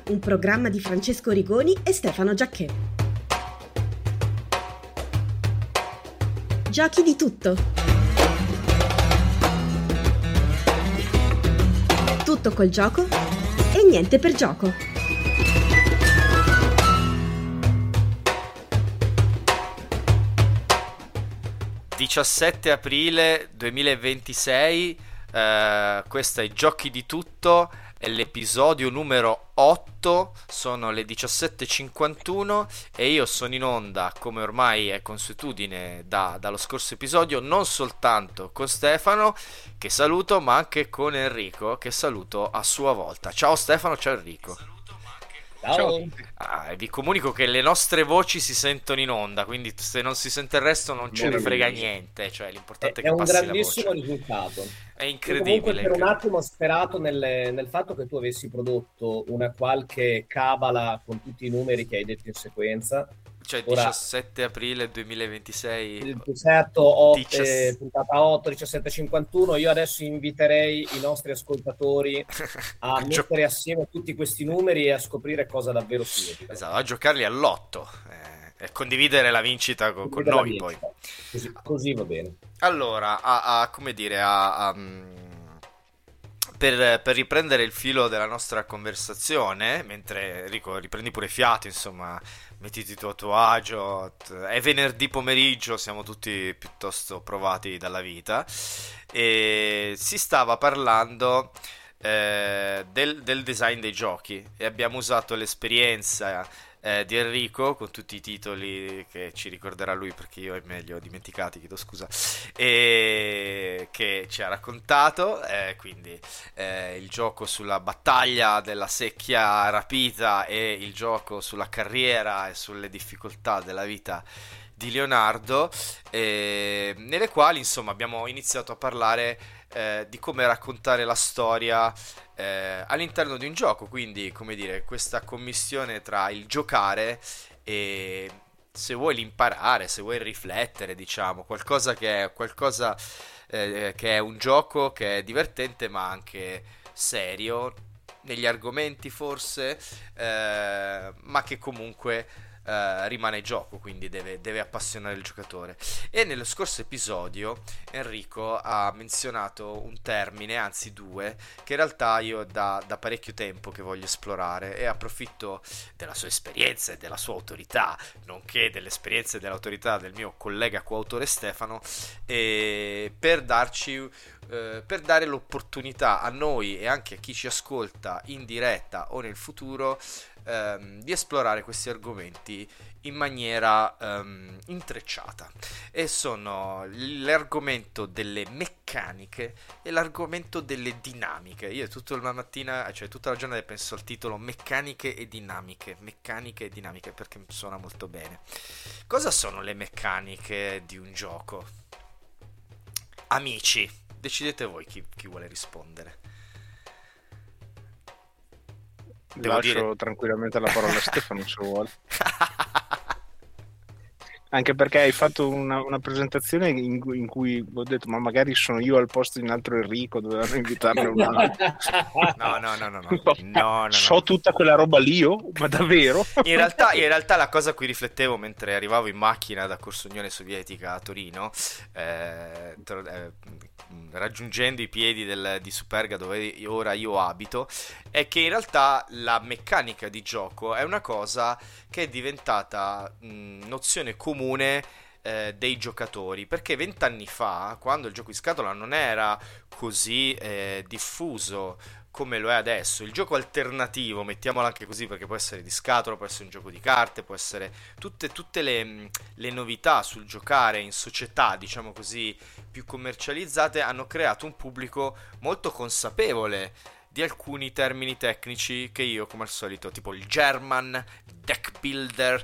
un programma di Francesco Rigoni e Stefano Giacché. Giochi di tutto. Tutto col gioco e niente per gioco. (17 aprile 2026), questo è Giochi di Tutto, è l'episodio numero 8, sono le 17:51 e io sono in onda, come ormai è consuetudine dallo scorso episodio, non soltanto con Stefano, che saluto, ma anche con Enrico, che saluto a sua volta. Ciao Stefano, ciao Enrico. Ciao. Vi comunico che le nostre voci si sentono in onda, quindi se non si sente il resto non ce ne frega niente, cioè l'importante è che un passi la grandissimo voce. risultato. È Io incredibile. comunque per un attimo ho sperato nel fatto che tu avessi prodotto una qualche cabala con tutti i numeri che hai detto in sequenza. Cioè Ora, 17 aprile 2026, il Pusetto, puntata 8, 17:51. Io adesso inviterei i nostri ascoltatori a mettere assieme tutti questi numeri e a scoprire cosa davvero significa. Esatto, a giocarli all'otto e condividere la vincita con noi poi. Così va bene. Allora, come dire, per riprendere il filo della nostra conversazione, mentre Enrico riprendi pure fiato, insomma, mettiti tu a tuo agio, è venerdì pomeriggio, siamo tutti piuttosto provati dalla vita, e si stava parlando del design dei giochi e abbiamo usato l'esperienza di Enrico con tutti i titoli che ci ricorderà lui, perché io e me li ho dimenticati, chiedo scusa, e che ci ha raccontato, quindi il gioco sulla battaglia della secchia rapita e il gioco sulla carriera e sulle difficoltà della vita di Leonardo, nelle quali insomma abbiamo iniziato a parlare di come raccontare la storia all'interno di un gioco, quindi come dire, questa commistione tra il giocare e, se vuoi, l'imparare, se vuoi riflettere, diciamo, qualcosa che è un gioco che è divertente ma anche serio negli argomenti forse, ma che comunque rimane gioco, quindi deve appassionare il giocatore. E nello scorso episodio Enrico ha menzionato un termine, anzi due, che in realtà io da parecchio tempo che voglio esplorare, e approfitto della sua esperienza e della sua autorità, nonché dell'esperienza e dell'autorità del mio collega coautore Stefano, per dare l'opportunità a noi e anche a chi ci ascolta in diretta o nel futuro di esplorare questi argomenti in maniera intrecciata, e sono l'argomento delle meccaniche e l'argomento delle dinamiche. Io tutta la mattina, cioè tutta la giornata, penso al titolo meccaniche e dinamiche, perché suona molto bene. Cosa sono le meccaniche di un gioco? Amici, decidete voi chi vuole rispondere. Lascio tranquillamente la parola a Stefano se vuole. Anche perché hai fatto una presentazione in cui ho detto, ma magari sono io al posto di un altro Enrico, dovevano invitarne un altro. No. So tutta quella roba lì io, ma davvero? In realtà la cosa a cui riflettevo mentre arrivavo in macchina da Corso Unione Sovietica a Torino, raggiungendo i piedi di Superga, dove ora io abito, è che in realtà la meccanica di gioco è una cosa che è diventata nozione comune dei giocatori, perché 20 anni fa, quando il gioco in scatola non era così diffuso come lo è adesso, il gioco alternativo, mettiamolo anche così, perché può essere di scatola, può essere un gioco di carte, può essere tutte le novità sul giocare in società, diciamo così, più commercializzate, hanno creato un pubblico molto consapevole di alcuni termini tecnici che io, come al solito, tipo il German, deck builder,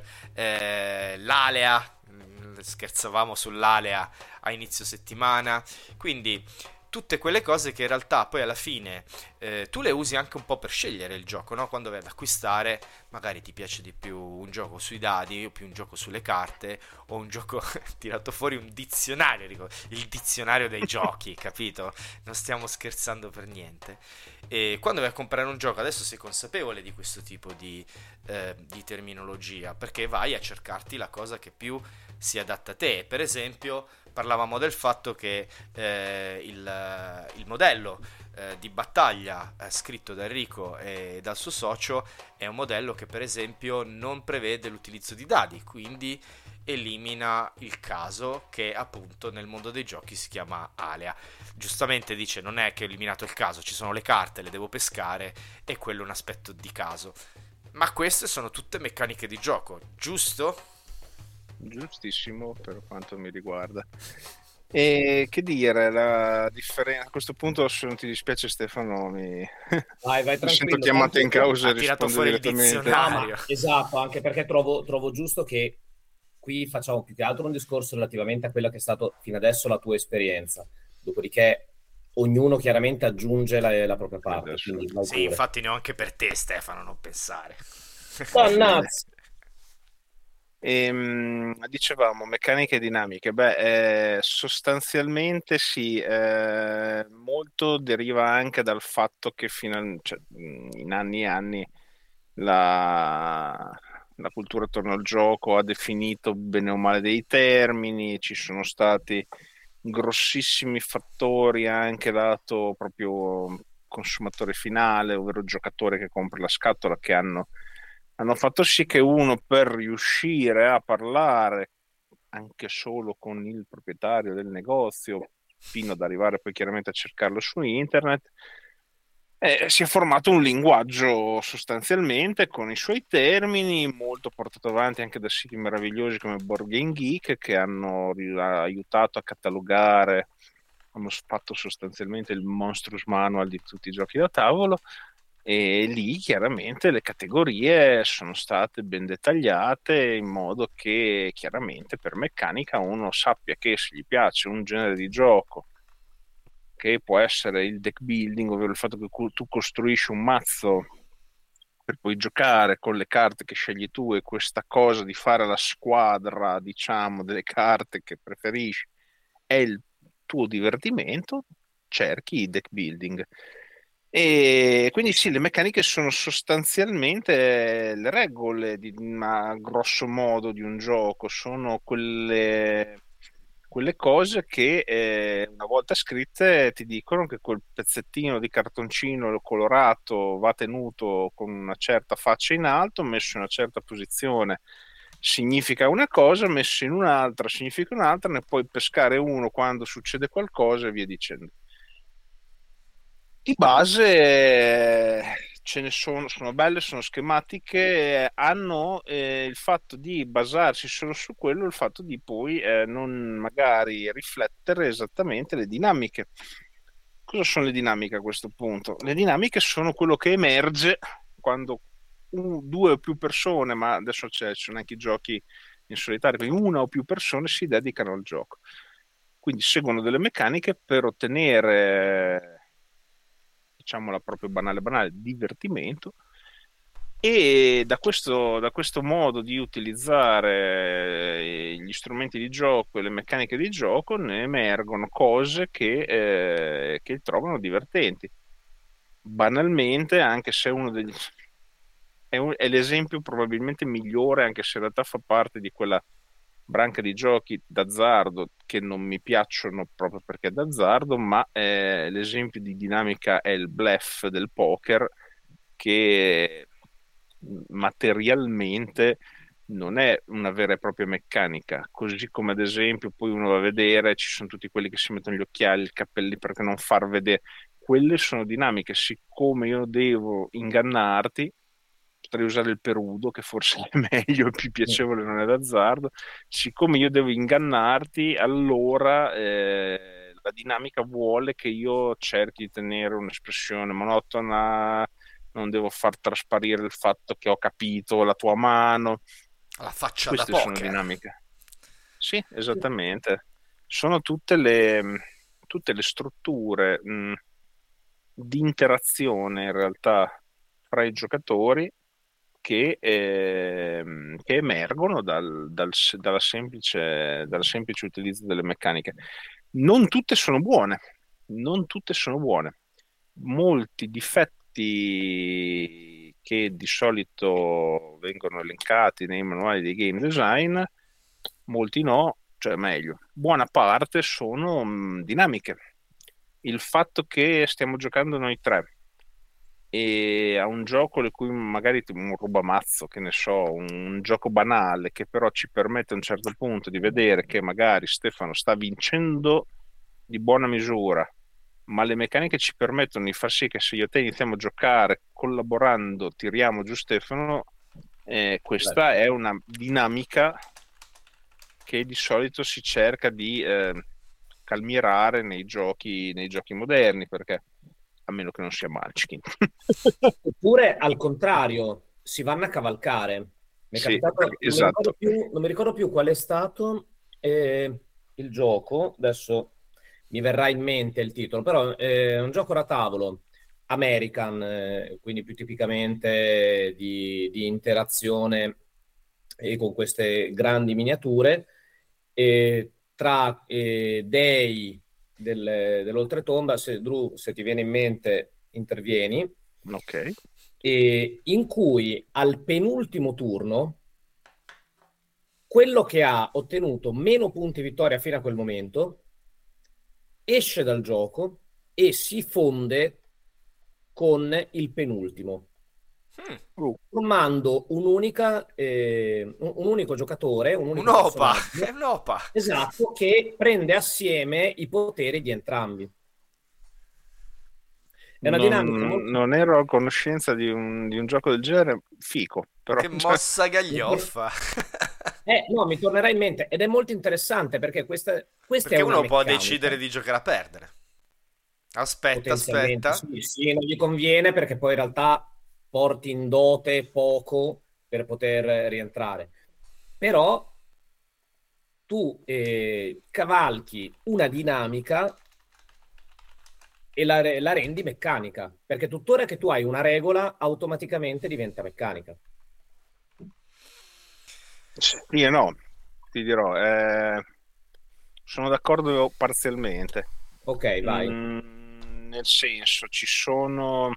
l'alea, scherzavamo sull'alea a inizio settimana, quindi tutte quelle cose che in realtà poi alla fine tu le usi anche un po' per scegliere il gioco, no? Quando vai ad acquistare, magari ti piace di più un gioco sui dadi o più un gioco sulle carte o un gioco tirato fuori un dizionario, dico, il dizionario dei giochi, capito? Non stiamo scherzando per niente. E quando vai a comprare un gioco, adesso sei consapevole di questo tipo di terminologia, perché vai a cercarti la cosa che più si adatta a te. Per esempio, parlavamo del fatto che il modello di battaglia scritto da Enrico e dal suo socio è un modello che per esempio non prevede l'utilizzo di dadi, quindi elimina il caso, che appunto nel mondo dei giochi si chiama alea. Giustamente dice, non è che ho eliminato il caso, ci sono le carte, le devo pescare e quello è un aspetto di caso. Ma queste sono tutte meccaniche di gioco, giusto? Giustissimo per quanto mi riguarda. E che dire, la differenza a questo punto, se non ti dispiace Stefano, vai mi tranquillo, sento chiamato in causa e ha tirato rispondo fuori il direttamente. dizionario. Esatto, anche perché trovo giusto che qui facciamo più che altro un discorso relativamente a quella che è stato fino adesso la tua esperienza, dopodiché ognuno chiaramente aggiunge la propria parte. Quindi vai Sì, pure. infatti ne ho anche per te, Stefano, non pensare. Mannazza. Dicevamo meccaniche dinamiche, sostanzialmente sì, molto deriva anche dal fatto che cioè, in anni e anni la cultura attorno al gioco ha definito bene o male dei termini, ci sono stati grossissimi fattori anche lato proprio consumatore finale, ovvero giocatore che compra la scatola, che hanno fatto sì che uno, per riuscire a parlare anche solo con il proprietario del negozio, fino ad arrivare poi chiaramente a cercarlo su internet, si è formato un linguaggio sostanzialmente con i suoi termini, molto portato avanti anche da siti meravigliosi come Board Game Geek, che hanno aiutato a catalogare, hanno fatto sostanzialmente il monstrous manual di tutti i giochi da tavolo. E lì chiaramente le categorie sono state ben dettagliate in modo che chiaramente per meccanica uno sappia che se gli piace un genere di gioco, che può essere il deck building, ovvero il fatto che tu costruisci un mazzo per poi giocare con le carte che scegli tu, e questa cosa di fare la squadra, diciamo, delle carte che preferisci è il tuo divertimento, cerchi il deck building. E quindi sì, le meccaniche sono sostanzialmente le regole, ma grosso modo, di un gioco, sono quelle cose che una volta scritte ti dicono che quel pezzettino di cartoncino colorato va tenuto con una certa faccia in alto, messo in una certa posizione significa una cosa, messo in un'altra significa un'altra, ne puoi pescare uno quando succede qualcosa e via dicendo. Di base ce ne sono belle, sono schematiche, hanno il fatto di basarsi solo su quello, il fatto di poi non magari riflettere esattamente le dinamiche. Cosa sono le dinamiche a questo punto? Le dinamiche sono quello che emerge quando due o più persone, ma adesso ci sono anche i giochi in solitario, quindi una o più persone si dedicano al gioco. Quindi seguono delle meccaniche per ottenere, diciamola proprio banale, divertimento, e da questo modo di utilizzare gli strumenti di gioco e le meccaniche di gioco ne emergono cose che trovano divertenti. Banalmente, anche se uno degli è l'esempio probabilmente migliore, anche se in realtà fa parte di quella branca di giochi d'azzardo che non mi piacciono proprio perché è d'azzardo, ma l'esempio di dinamica è il bluff del poker, che materialmente non è una vera e propria meccanica, così come ad esempio poi uno va a vedere, ci sono tutti quelli che si mettono gli occhiali, i cappelli perché non far vedere, quelle sono dinamiche. Siccome io devo ingannarti, potrei usare il perudo, che forse è meglio, è più piacevole, non è d'azzardo. Siccome io devo ingannarti, allora la dinamica vuole che io cerchi di tenere un'espressione monotona, non devo far trasparire il fatto che ho capito la tua mano. La faccia Queste da sono poker. dinamiche. Sì, esattamente. Sono tutte le tutte le strutture di interazione in realtà fra i giocatori che emergono dalla semplice utilizzo delle meccaniche. Non tutte sono buone, non tutte sono buone. Molti difetti che di solito vengono elencati nei manuali di game design, molti no, cioè meglio, buona parte sono dinamiche. Il fatto che stiamo giocando noi tre e a un gioco di cui magari un rubamazzo, che ne so, un gioco banale che però ci permette a un certo punto di vedere che magari Stefano sta vincendo di buona misura, ma le meccaniche ci permettono di far sì che se io e te iniziamo a giocare collaborando tiriamo giù Stefano, questa è una dinamica che di solito si cerca di calmierare nei giochi moderni, perché a meno che non sia Munchkin. Oppure al contrario, si vanno a cavalcare. Mi è Sì, capitato, esatto. non mi ricordo più qual è stato il gioco, adesso mi verrà in mente il titolo, però è un gioco da tavolo, American, quindi più tipicamente di interazione e con queste grandi miniature, tra dei dell'oltretomba. Drew, se ti viene in mente, intervieni. Ok. In cui al penultimo turno quello che ha ottenuto meno punti vittoria fino a quel momento esce dal gioco e si fonde con il penultimo, formando un unico giocatore, un unico Un'opa, personaggio, è un'opa. esatto, che prende assieme i poteri di entrambi. È una dinamica molto... Non ero a conoscenza di un gioco del genere, fico, però Che mossa gaglioffa. No, mi tornerà in mente, ed è molto interessante perché questa è Perché una uno può meccanica. decidere di giocare a perdere. Aspetta, Potenzialmente aspetta. sì, non gli conviene perché poi in realtà porti in dote poco per poter rientrare. Però tu cavalchi una dinamica e la rendi meccanica, perché tuttora che tu hai una regola automaticamente diventa meccanica. sì e no, ti dirò, sono d'accordo parzialmente. Ok, vai. Nel senso, ci sono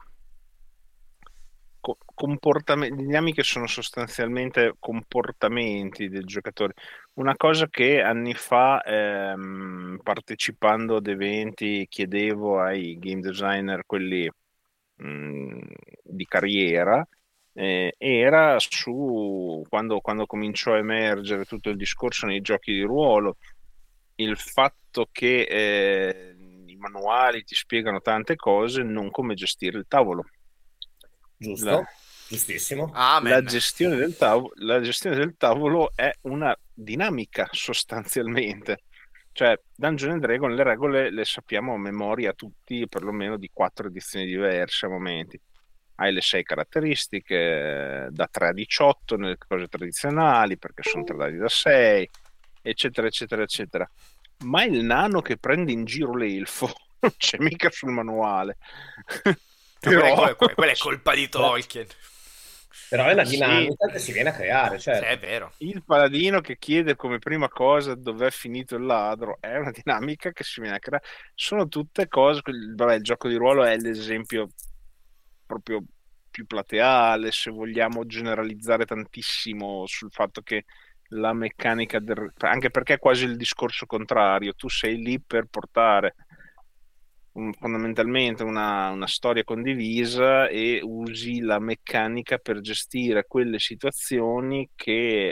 comportamenti, dinamiche sono sostanzialmente comportamenti del giocatore. Una cosa che anni fa, partecipando ad eventi, chiedevo ai game designer, quelli di carriera, era su quando cominciò a emergere tutto il discorso nei giochi di ruolo, il fatto che i manuali ti spiegano tante cose, non come gestire il tavolo. Giusto, giustissimo. Amen. La gestione del tavolo è una dinamica sostanzialmente. Cioè, Dungeon and Dragon le regole le sappiamo a memoria tutti, perlomeno di 4 edizioni diverse a momenti. Hai le 6 caratteristiche, da 3 a 18 nelle cose tradizionali, perché sono 3 dadi da 6, eccetera, eccetera, eccetera. Ma il nano che prende in giro l'elfo non c'è mica sul manuale. Però... quella è colpa di Tolkien. Però è una Sì, dinamica che si viene a creare, Sì, certo. è vero. il paladino che chiede come prima cosa dov'è finito il ladro è una dinamica che si viene a creare. Sono tutte cose. Vabbè, il gioco di ruolo è l'esempio proprio più plateale, se vogliamo generalizzare tantissimo sul fatto che la meccanica anche perché è quasi il discorso contrario, tu sei lì per portare fondamentalmente una storia condivisa e usi la meccanica per gestire quelle situazioni che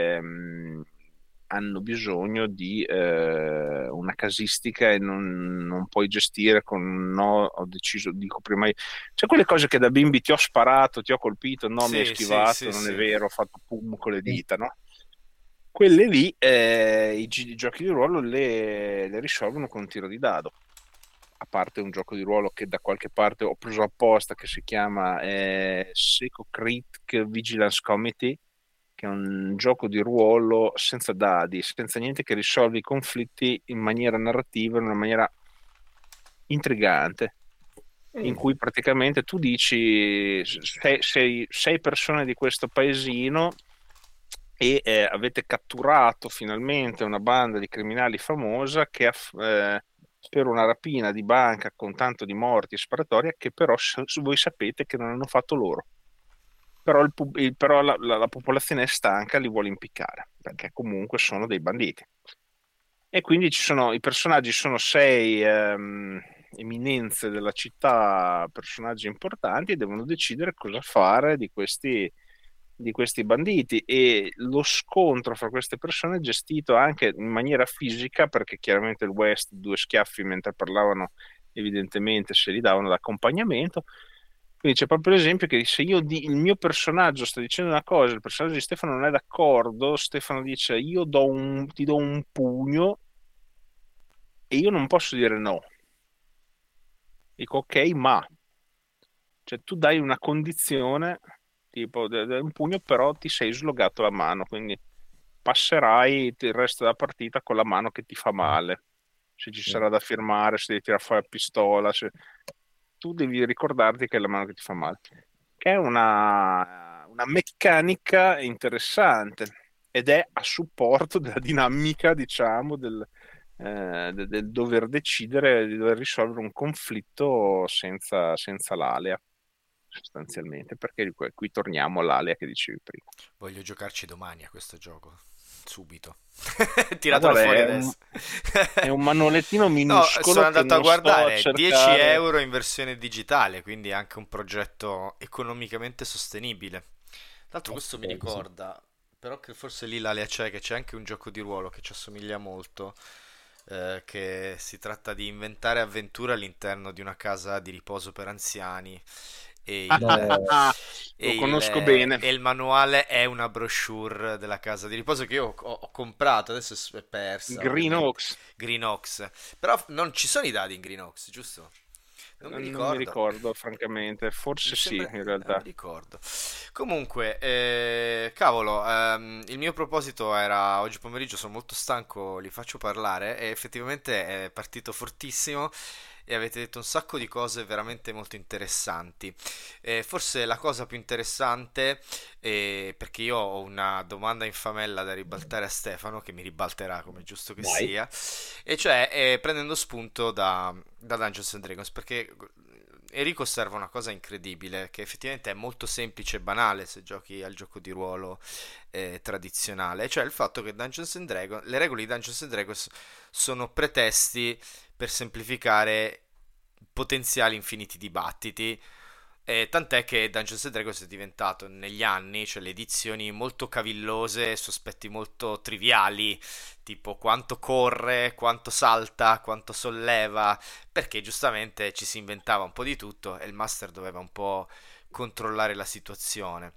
hanno bisogno di una casistica e non puoi gestire con no, ho deciso, dico prima io. Cioè quelle cose che da bimbi ti ho sparato, ti ho colpito, no, mi hai Sì, schivato, sì, non è sì. vero, ho fatto pum con le dita, no? Quelle lì, i giochi di ruolo le risolvono con un tiro di dado. A parte un gioco di ruolo che da qualche parte ho preso apposta, che si chiama Seco Critic Vigilance Committee, che è un gioco di ruolo senza dadi, senza niente, che risolve i conflitti in maniera narrativa, in una maniera intrigante, in cui praticamente tu dici sei persone di questo paesino e avete catturato finalmente una banda di criminali famosa per una rapina di banca con tanto di morti e sparatoria, che però voi sapete che non hanno fatto loro. Però, però la popolazione è stanca, li vuole impiccare, perché comunque sono dei banditi. E quindi i personaggi sono sei eminenze della città, personaggi importanti, e devono decidere cosa fare di questi banditi. E lo scontro fra queste persone è gestito anche in maniera fisica, perché chiaramente il West, due schiaffi mentre parlavano, evidentemente se li davano d'accompagnamento. Quindi c'è proprio l'esempio che se il mio personaggio sta dicendo una cosa, il personaggio di Stefano non è d'accordo, Stefano dice io ti do un pugno e io non posso dire no. Dico ok, ma cioè, tu dai una condizione, tipo un pugno, però ti sei slogato la mano, quindi passerai il resto della partita con la mano che ti fa male. Se ci sarà da firmare, se devi tirare fuori la pistola, tu devi ricordarti che è la mano che ti fa male. Che è una meccanica interessante ed è a supporto della dinamica, diciamo, del dover decidere, di dover risolvere un conflitto senza l'alea, sostanzialmente, perché qui torniamo all'alea che dicevi prima. Voglio giocarci domani a questo gioco. Subito. Ma Tiratelo guarda, fuori è adesso. è un manualettino No, minuscolo sono che andato a non sto a guardare 10 cercare. euro in versione digitale, quindi anche un progetto economicamente sostenibile. Tra l'altro questo mi Sì. ricorda, però che forse lì l'Alea c'è, che c'è anche un gioco di ruolo che ci assomiglia molto, che si tratta di inventare avventure all'interno di una casa di riposo per anziani e No, Lo conosco bene. e il manuale è una brochure della casa di riposo che io ho comprato, adesso è persa Green ovviamente. Oaks. Green Oaks. Però non ci sono i dadi in Green Oaks, giusto? Non mi Non mi ricordo. ricordo, francamente. Mi Forse sì, sembra, in non mi realtà. ricordo. Comunque, cavolo, il mio proposito era oggi pomeriggio, sono molto stanco, li faccio parlare e effettivamente è partito fortissimo e avete detto un sacco di cose veramente molto interessanti. Forse la cosa più interessante, perché io ho una domanda infamella da ribaltare a Stefano, che mi ribalterà come è giusto che vai. sia, e cioè prendendo spunto da Dungeons and Dragons, perché Enrico osserva una cosa incredibile, che effettivamente è molto semplice e banale se giochi al gioco di ruolo tradizionale, cioè il fatto che Dungeons and Dragons, le regole di Dungeons and Dragons sono pretesti per semplificare potenziali infiniti dibattiti. Tant'è che Dungeons and Dragons è diventato negli anni, cioè le edizioni molto cavillose, sospetti molto triviali, tipo quanto corre, quanto salta, quanto solleva, perché giustamente ci si inventava un po' di tutto e il master doveva un po' controllare la situazione.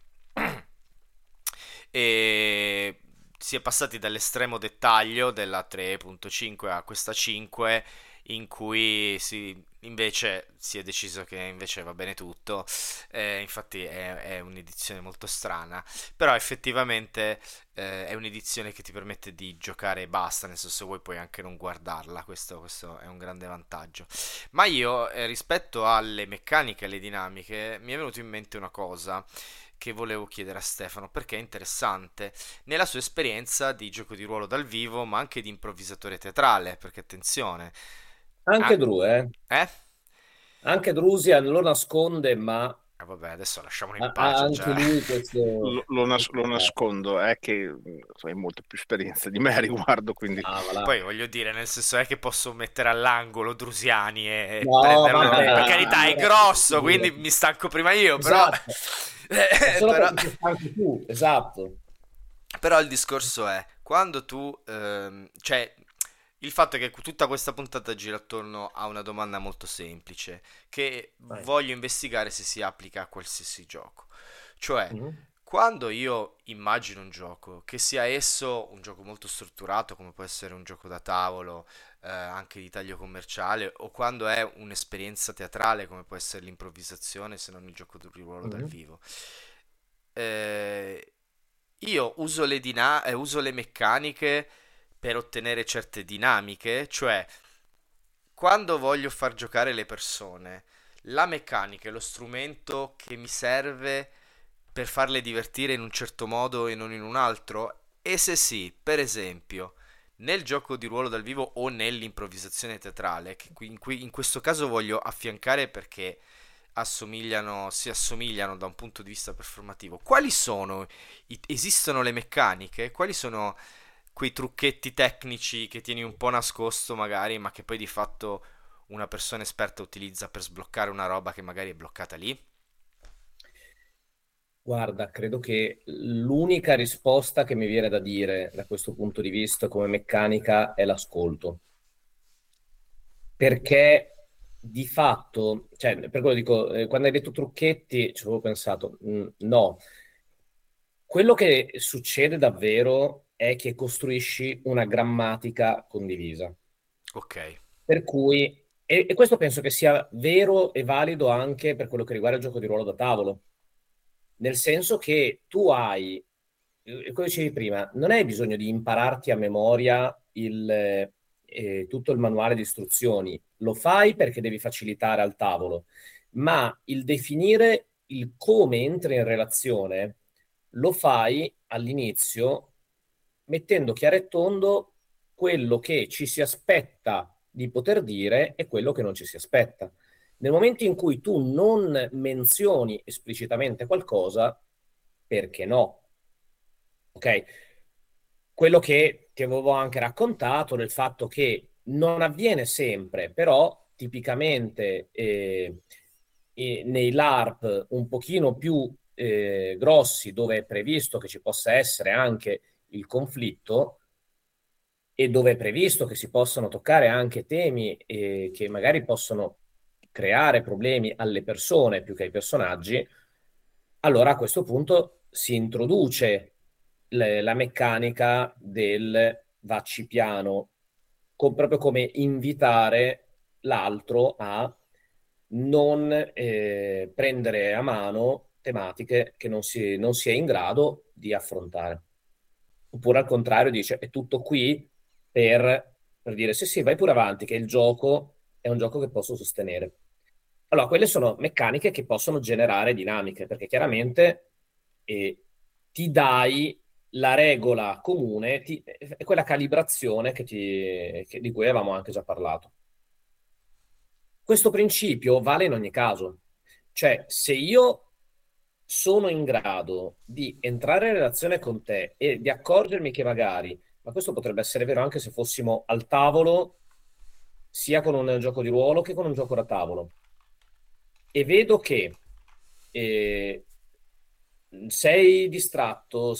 E si è passati dall'estremo dettaglio della 3.5 a questa 5, in cui invece si è deciso che invece va bene tutto. Infatti è un'edizione molto strana, però effettivamente è un'edizione che ti permette di giocare e basta, nel senso vuoi puoi anche non guardarla, questo è un grande vantaggio. Ma io, rispetto alle meccaniche e alle dinamiche, mi è venuto in mente una cosa che volevo chiedere a Stefano, perché è interessante nella sua esperienza di gioco di ruolo dal vivo, ma anche di improvvisatore teatrale, perché attenzione, Anche ah, Drew, eh? Anche Drusia lo nasconde, ma Vabbè, adesso lasciamolo in ha pace anche già. lui questo... Lo nascondo, è che hai molta più esperienza di me a riguardo, quindi Ah, va là. Poi voglio dire, nel senso è che posso mettere all'angolo Drusiani e No, prenderlo. Per vabbè, carità, è grosso, quindi mi stanco prima io, però. esatto, è solo però. perché sei stanco tu, esatto. Però il discorso è, quando tu, cioè, il fatto è che tutta questa puntata gira attorno a una domanda molto semplice, che Vai. voglio investigare se si applica a qualsiasi gioco. Cioè, Mhm. quando io immagino un gioco, che sia esso un gioco molto strutturato, come può essere un gioco da tavolo, anche di taglio commerciale, o quando è un'esperienza teatrale, come può essere l'improvvisazione, se non il gioco di ruolo dal Mhm. vivo. Eh, io uso le meccaniche per ottenere certe dinamiche, cioè quando voglio far giocare le persone, la meccanica è lo strumento che mi serve per farle divertire in un certo modo e non in un altro? E se sì, per esempio, nel gioco di ruolo dal vivo o nell'improvvisazione teatrale, che in questo caso voglio affiancare perché si assomigliano da un punto di vista performativo, quali sono, esistono le meccaniche? Quali sono quei trucchetti tecnici che tieni un po' nascosto magari, ma che poi di fatto una persona esperta utilizza per sbloccare una roba che magari è bloccata lì? Guarda, credo che l'unica risposta che mi viene da dire da questo punto di vista come meccanica è l'ascolto. Perché di fatto, cioè, per quello dico, quando hai detto trucchetti, ci avevo pensato, no. Quello che succede davvero è che costruisci una grammatica condivisa. Ok, Per cui, e questo penso che sia vero e valido anche per quello che riguarda il gioco di ruolo da tavolo, nel senso che tu hai, come dicevi prima, non hai bisogno di impararti a memoria tutto il manuale di istruzioni, lo fai perché devi facilitare al tavolo, ma il definire il come entri in relazione lo fai all'inizio mettendo chiaro e tondo quello che ci si aspetta di poter dire e quello che non ci si aspetta. Nel momento in cui tu non menzioni esplicitamente qualcosa, perché no? Ok? Quello che ti avevo anche raccontato del fatto che non avviene sempre, però tipicamente nei LARP un pochino più grossi, dove è previsto che ci possa essere anche il conflitto e dove è previsto che si possano toccare anche temi che magari possono creare problemi alle persone più che ai personaggi, allora a questo punto si introduce la meccanica del vacci piano, proprio come invitare l'altro a non prendere a mano tematiche che non si è in grado di affrontare. Oppure al contrario dice è tutto qui per dire sì sì vai pure avanti che il gioco è un gioco che posso sostenere. Allora, quelle sono meccaniche che possono generare dinamiche, perché chiaramente ti dai la regola comune, è quella calibrazione di cui avevamo anche già parlato. Questo principio vale in ogni caso. Cioè, se io sono in grado di entrare in relazione con te e di accorgermi che magari, ma questo potrebbe essere vero anche se fossimo al tavolo, sia con un gioco di ruolo che con un gioco da tavolo, e vedo che eh, sei distratto,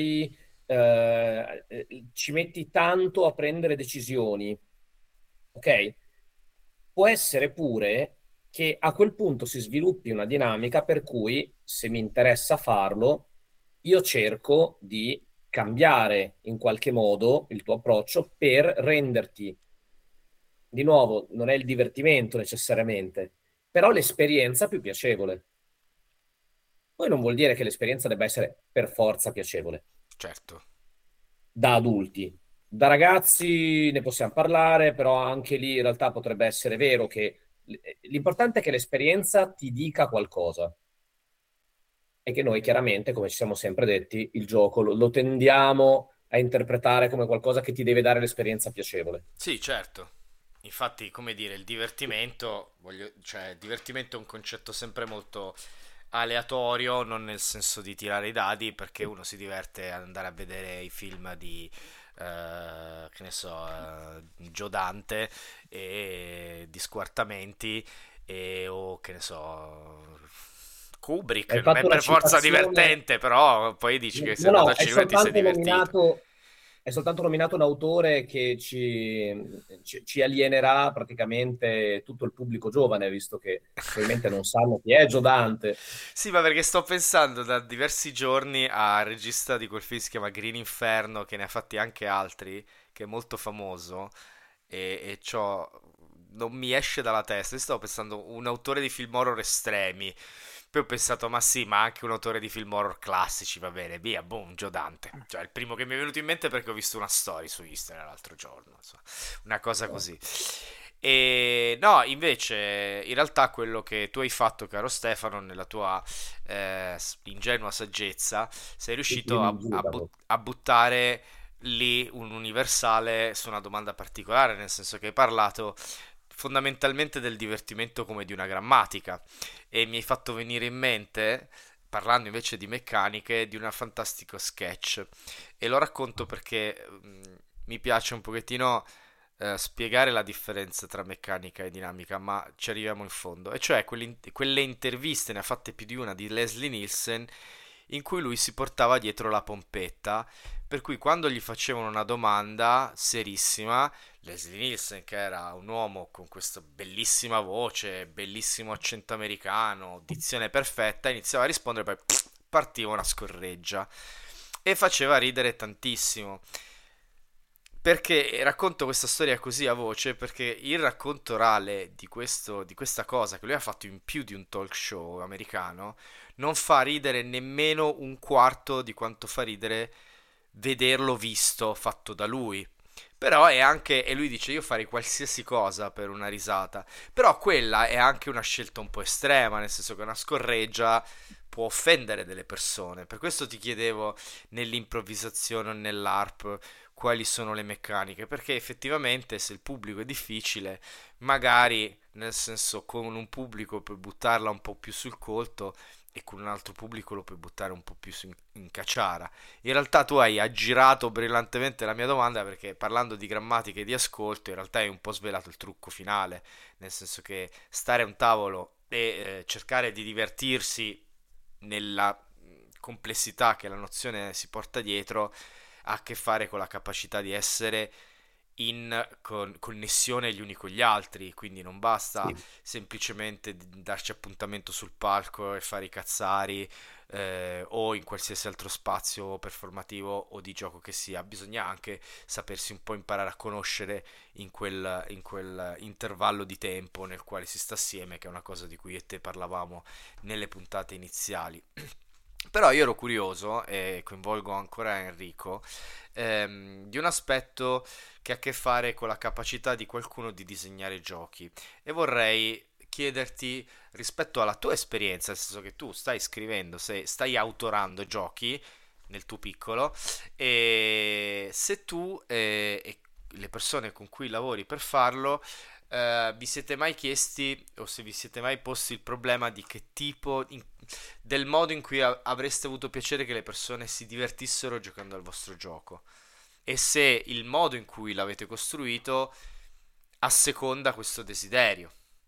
ci metti tanto a prendere decisioni, ok? Può essere pure che a quel punto si sviluppi una dinamica per cui, se mi interessa farlo, io cerco di cambiare in qualche modo il tuo approccio per renderti, di nuovo, non è il divertimento necessariamente, però l'esperienza più piacevole. Poi non vuol dire che l'esperienza debba essere per forza piacevole certo. da adulti. Da ragazzi ne possiamo parlare, però anche lì in realtà potrebbe essere vero che l'importante è che l'esperienza ti dica qualcosa e che noi chiaramente, come ci siamo sempre detti, il gioco lo tendiamo a interpretare come qualcosa che ti deve dare l'esperienza piacevole. Sì, certo. Infatti, come dire, il divertimento, cioè, il divertimento è un concetto sempre molto aleatorio, non nel senso di tirare i dadi, perché uno si diverte ad andare a vedere i film di, che ne so, Joe Dante e di squartamenti o che ne so, Kubrick, Hai non è fatto una per forza citazione. divertente, però poi dici che sei No, andato no, al cinema e ti sei divertito. hai soltanto nominato un autore che ci alienerà praticamente tutto il pubblico giovane, visto che probabilmente non sanno chi è Gio Dante. Sì, ma perché sto pensando da diversi giorni al regista di quel film che si chiama Green Inferno, che ne ha fatti anche altri, che è molto famoso, e non mi esce dalla testa. Io stavo pensando un autore di film horror estremi. Poi ho pensato, ma sì, ma anche un autore di film horror classici, va bene, via, boom, Joe Dante. Cioè, il primo che mi è venuto in mente perché ho visto una story su Instagram l'altro giorno, insomma, una cosa così. E no, invece, in realtà quello che tu hai fatto, caro Stefano, nella tua ingenua saggezza, sei Io riuscito mi giuro. a buttare lì un universale su una domanda particolare, nel senso che hai parlato fondamentalmente del divertimento come di una grammatica e mi hai fatto venire in mente, parlando invece di meccaniche, di un fantastico sketch e lo racconto perché mi piace un pochettino spiegare la differenza tra meccanica e dinamica, ma ci arriviamo in fondo. E cioè quelle interviste, ne ha fatte più di una, di Leslie Nielsen, in cui lui si portava dietro la pompetta, per cui quando gli facevano una domanda serissima, Leslie Nielsen, che era un uomo con questa bellissima voce, bellissimo accento americano, dizione perfetta, iniziava a rispondere, poi partiva una scorreggia e faceva ridere tantissimo. Perché racconto questa storia così a voce? Perché il racconto orale di questa cosa che lui ha fatto in più di un talk show americano non fa ridere nemmeno un quarto di quanto fa ridere vederlo visto fatto da lui. Però è anche, e lui dice io farei qualsiasi cosa per una risata, però quella è anche una scelta un po' estrema, nel senso che una scorreggia può offendere delle persone. Per questo ti chiedevo nell'improvvisazione o nell'ARP quali sono le meccaniche, perché effettivamente se il pubblico è difficile, magari nel senso con un pubblico puoi buttarla un po' più sul colto e con un altro pubblico lo puoi buttare un po' più in cacciara. In realtà tu hai aggirato brillantemente la mia domanda perché parlando di grammatica e di ascolto in realtà hai un po' svelato il trucco finale, nel senso che stare a un tavolo e cercare di divertirsi nella complessità che la nozione si porta dietro ha a che fare con la capacità di essere in connessione gli uni con gli altri, quindi non basta Sì. semplicemente darci appuntamento sul palco e fare i cazzari o in qualsiasi altro spazio performativo o di gioco che sia, bisogna anche sapersi un po' imparare a conoscere in quel intervallo di tempo nel quale si sta assieme, che è una cosa di cui io e te parlavamo nelle puntate iniziali. Però io ero curioso, e coinvolgo ancora Enrico, di un aspetto che ha a che fare con la capacità di qualcuno di disegnare giochi. E vorrei chiederti, rispetto alla tua esperienza, nel senso che tu stai scrivendo, stai autorando giochi nel tuo piccolo, e se tu e le persone con cui lavori per farlo vi siete mai chiesti o se vi siete mai posti il problema di che tipo del modo in cui avreste avuto piacere che le persone si divertissero giocando al vostro gioco e se il modo in cui l'avete costruito asseconda questo desiderio.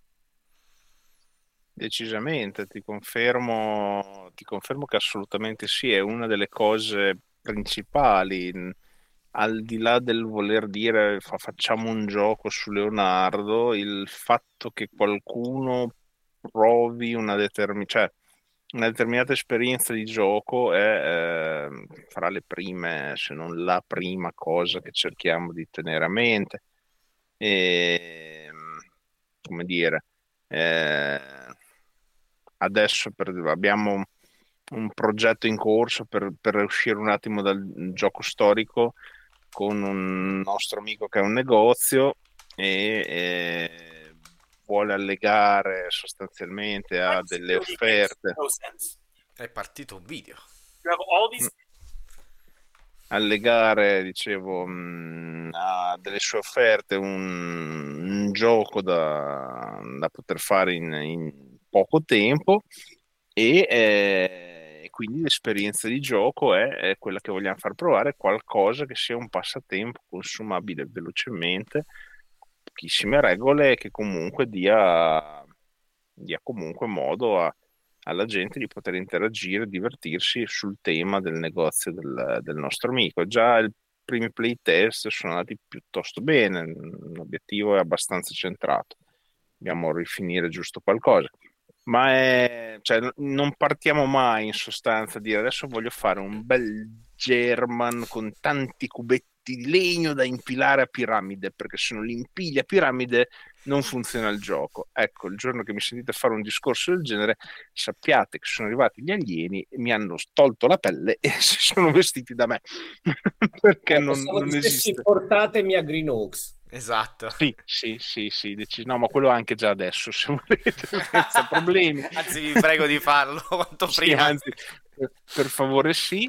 Decisamente, ti confermo che assolutamente sì, è una delle cose principali, al di là del voler dire facciamo un gioco su Leonardo, il fatto che qualcuno provi cioè, una determinata esperienza di gioco è fra le prime, se non la prima cosa che cerchiamo di tenere a mente. E, come dire, eh, adesso abbiamo un progetto in corso per uscire un attimo dal gioco storico con un nostro amico che ha un negozio e vuole allegare sostanzialmente a delle offerte. È partito un video. Allegare, dicevo, a delle sue offerte un gioco da poter fare in poco tempo e quindi l'esperienza di gioco è quella che vogliamo far provare, qualcosa che sia un passatempo consumabile velocemente, pochissime regole che comunque dia comunque modo alla gente di poter interagire e divertirsi sul tema del negozio del nostro amico. Già i primi playtest sono andati piuttosto bene, l'obiettivo è abbastanza centrato, dobbiamo rifinire giusto qualcosa. Ma cioè, non partiamo mai in sostanza a dire adesso voglio fare un bel German con tanti cubetti di legno da impilare a piramide, perché se non li impili a piramide non funziona il gioco. Ecco, il giorno che mi sentite fare un discorso del genere, sappiate che sono arrivati gli alieni, mi hanno tolto la pelle e si sono vestiti da me, perché Pensavo non dicessi esiste. portatemi a Green Oaks. Esatto. Sì, no, ma quello anche già adesso, se volete, senza problemi. Anzi, vi prego di farlo quanto Sì, prima. anzi, per favore sì.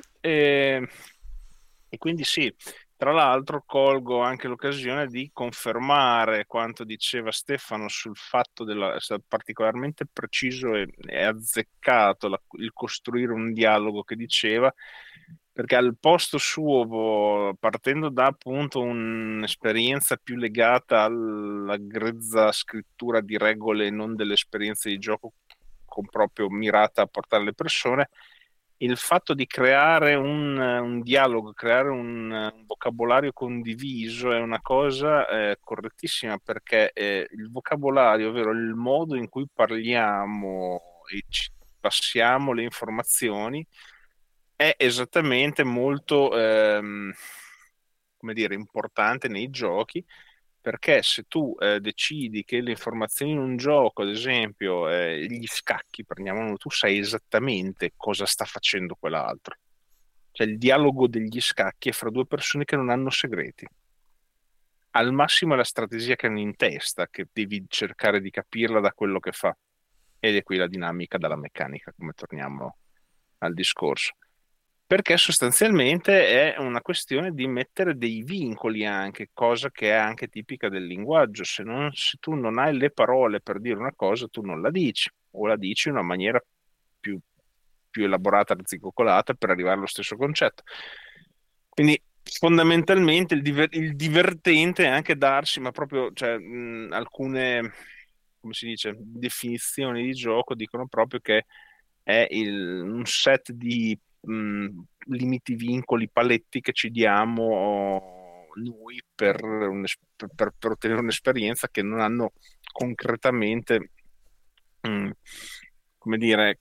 E quindi sì, tra l'altro colgo anche l'occasione di confermare quanto diceva Stefano sul fatto è stato particolarmente preciso e azzeccato il costruire un dialogo che diceva, perché al posto suo, partendo da appunto un'esperienza più legata alla grezza scrittura di regole e non delle esperienze di gioco con proprio mirata a portare le persone, il fatto di creare un dialogo, creare un vocabolario condiviso è una cosa correttissima, perché il vocabolario, ovvero il modo in cui parliamo e ci passiamo le informazioni, è esattamente molto, come dire, importante nei giochi, perché se tu decidi che le informazioni in un gioco, ad esempio gli scacchi, prendiamolo, tu sai esattamente cosa sta facendo quell'altro. Cioè il dialogo degli scacchi è fra due persone che non hanno segreti. Al massimo è la strategia che hanno in testa, che devi cercare di capirla da quello che fa. Ed è qui la dinamica della meccanica, come torniamo al discorso. Perché sostanzialmente è una questione di mettere dei vincoli anche, cosa che è anche tipica del linguaggio. Se tu non hai le parole per dire una cosa, tu non la dici, o la dici in una maniera più, più elaborata, arzigogolata, per arrivare allo stesso concetto. Quindi fondamentalmente il divertente è anche darsi, ma proprio, cioè, alcune, come si dice, definizioni di gioco dicono proprio che è un set di limiti, vincoli, paletti che ci diamo noi per ottenere un'esperienza che non hanno concretamente, come dire,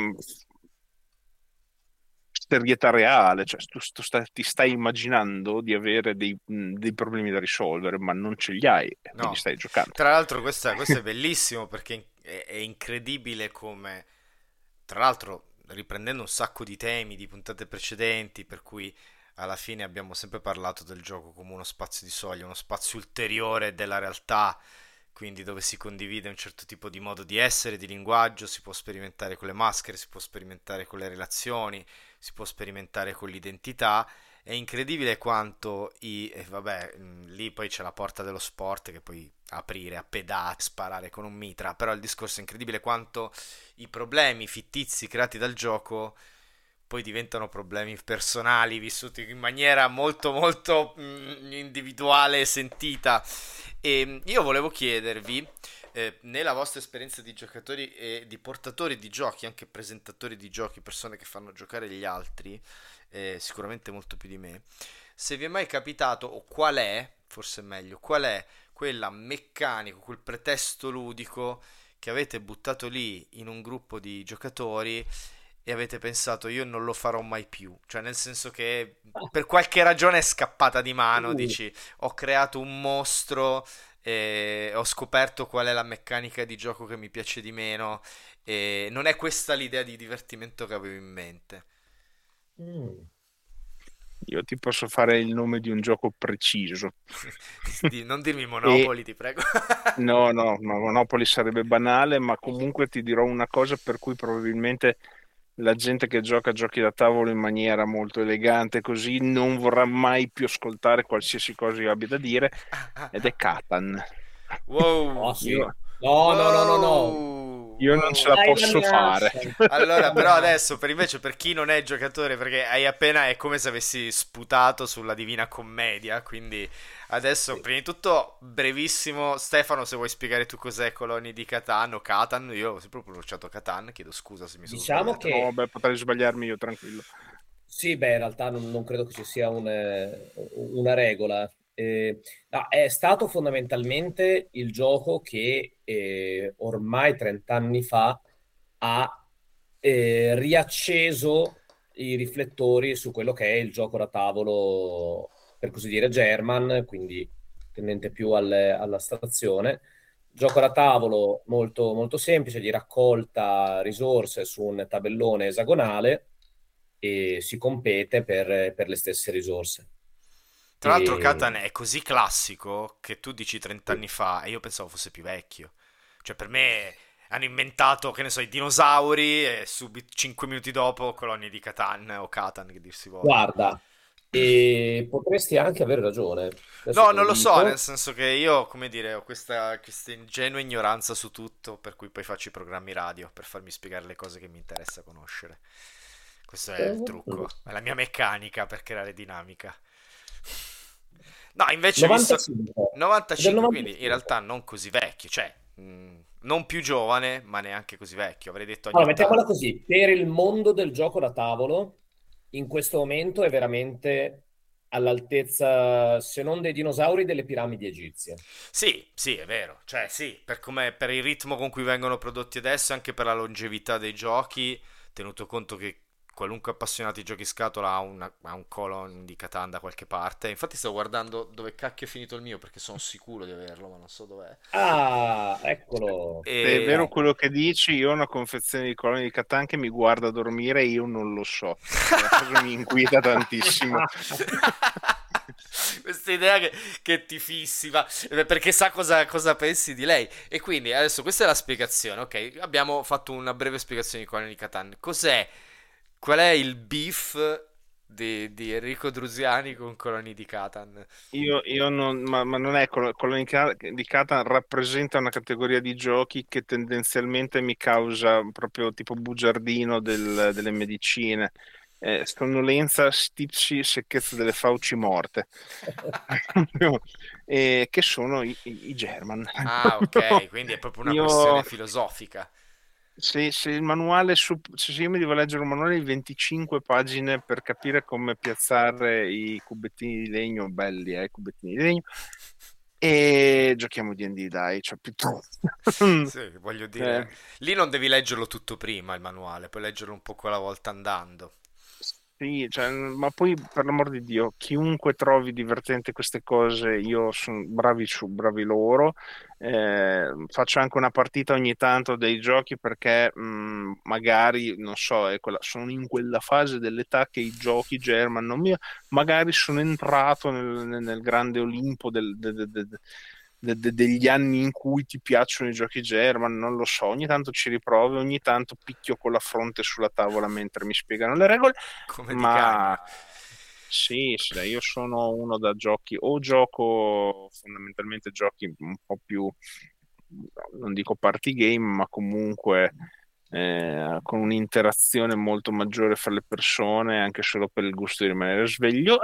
serietà reale. Cioè ti stai immaginando di avere dei problemi da risolvere, ma non ce li hai, quindi No, stai giocando. tra l'altro questo è bellissimo perché è incredibile come, tra l'altro riprendendo un sacco di temi di puntate precedenti, per cui alla fine abbiamo sempre parlato del gioco come uno spazio di soglia, uno spazio ulteriore della realtà, quindi dove si condivide un certo tipo di modo di essere, di linguaggio, si può sperimentare con le maschere, si può sperimentare con le relazioni, si può sperimentare con l'identità. È incredibile quanto vabbè, lì poi c'è la porta dello sport che puoi aprire a pedate, sparare con un mitra, però il discorso è incredibile quanto i problemi fittizi creati dal gioco poi diventano problemi personali vissuti in maniera molto molto individuale e sentita. E io volevo chiedervi, nella vostra esperienza di giocatori e di portatori di giochi, anche presentatori di giochi, persone che fanno giocare gli altri, sicuramente molto più di me, se vi è mai capitato, o qual è, forse è meglio, qual è quella meccanica, quel pretesto ludico che avete buttato lì in un gruppo di giocatori e avete pensato io non lo farò mai più, cioè nel senso che per qualche ragione è scappata di mano, dici ho creato un mostro e ho scoperto qual è la meccanica di gioco che mi piace di meno e non è questa l'idea di divertimento che avevo in mente. Mm. Io ti posso fare il nome di un gioco preciso. Non dirmi E Monopoli, ti prego. no, ma Monopoly sarebbe banale, ma comunque ti dirò una cosa per cui probabilmente la gente che gioca giochi da tavolo in maniera molto elegante così non vorrà mai più ascoltare qualsiasi cosa io abbia da dire, ed è Catan. Oh, Wow. sì. Io, No. io non ce la Dai, la posso mia fare. ascia. Allora, La però mia ascia. adesso per chi non è giocatore, perché hai appena è come se avessi sputato sulla Divina Commedia, quindi adesso Sì. prima di tutto brevissimo Stefano, se vuoi spiegare tu cos'è Coloni di Catan o Catan, io ho sempre pronunciato Catan, chiedo scusa se mi sono Diciamo sbagliato. No, che beh, potrei sbagliarmi io, tranquillo. sì, beh, in realtà non credo che ci sia una regola. No, è stato fondamentalmente il gioco che ormai 30 anni fa ha riacceso i riflettori su quello che è il gioco da tavolo, per così dire, German, quindi tendente più alla stazione, Gioco da tavolo molto, molto semplice, di raccolta risorse su un tabellone esagonale e si compete per le stesse risorse. Tra l'altro E... Catan è così classico che tu dici 30 anni fa e io pensavo fosse più vecchio. Cioè per me hanno inventato, che ne so, i dinosauri e subito 5 minuti dopo colonie di Catan o Catan che dir si voglia. Guarda, e potresti anche avere ragione. Adesso No, te lo non lo so, nel dico. senso che io, come dire, ho questa ingenua ignoranza su tutto, per cui poi faccio i programmi radio per farmi spiegare le cose che mi interessa conoscere. Questo è il trucco, è la mia meccanica per creare dinamica. No, invece, visto 95. È del 95, quindi in 95. realtà non così vecchio, cioè non più giovane, ma neanche così vecchio, avrei detto anni Allora, mettiamola 80. così, per il mondo del gioco da tavolo, in questo momento è veramente all'altezza, se non dei dinosauri, delle piramidi egizie. Sì, sì, è vero, cioè sì, per il ritmo con cui vengono prodotti adesso e anche per la longevità dei giochi, tenuto conto che qualunque appassionato di giochi scatola ha un colon di Catan da qualche parte. Infatti stavo guardando dove cacchio è finito il mio perché sono sicuro di averlo, ma non so dov'è. Ah, eccolo. Se è vero E... quello che dici, io ho una confezione di colonie di Catan che mi guarda dormire e io non lo so. La cosa mi inquieta tantissimo. Questa idea che ti fissi, perché sa cosa pensi di lei. E quindi adesso questa è la spiegazione. Ok, abbiamo fatto una breve spiegazione di Colony di Catan. Qual è il beef di Enrico Drusiani con Colony di Catan? Io non, ma non è di Catan rappresenta una categoria di giochi che tendenzialmente mi causa proprio tipo bugiardino delle medicine. Sonnolenza, stipsi, secchezza delle fauci morte. Che sono i German. Ah, ok, quindi è proprio una Io, questione filosofica. se il manuale, se io mi devo leggere un manuale di 25 pagine per capire come piazzare i cubettini di legno, belli, i cubettini di legno, e giochiamo D&D, dai, cioè piuttosto. Sì, voglio Eh, dire, lì non devi leggerlo tutto prima il manuale, puoi leggerlo un po' alla volta andando. Sì, cioè, ma poi per l'amor di Dio, chiunque trovi divertente queste cose, io sono bravi loro. Faccio anche una partita ogni tanto dei giochi perché magari, non so, sono in quella fase dell'età che i giochi German non mi... Magari sono entrato nel grande Olimpo degli anni in cui ti piacciono i giochi German, non lo so, ogni tanto ci riprovo, ogni tanto picchio con la fronte sulla tavola mentre mi spiegano le regole. Come di Ma cagna. sì, sì, io sono uno da giochi, o gioco fondamentalmente giochi un po' più, non dico party game, ma comunque con un'interazione molto maggiore fra le persone, anche solo per il gusto di rimanere sveglio,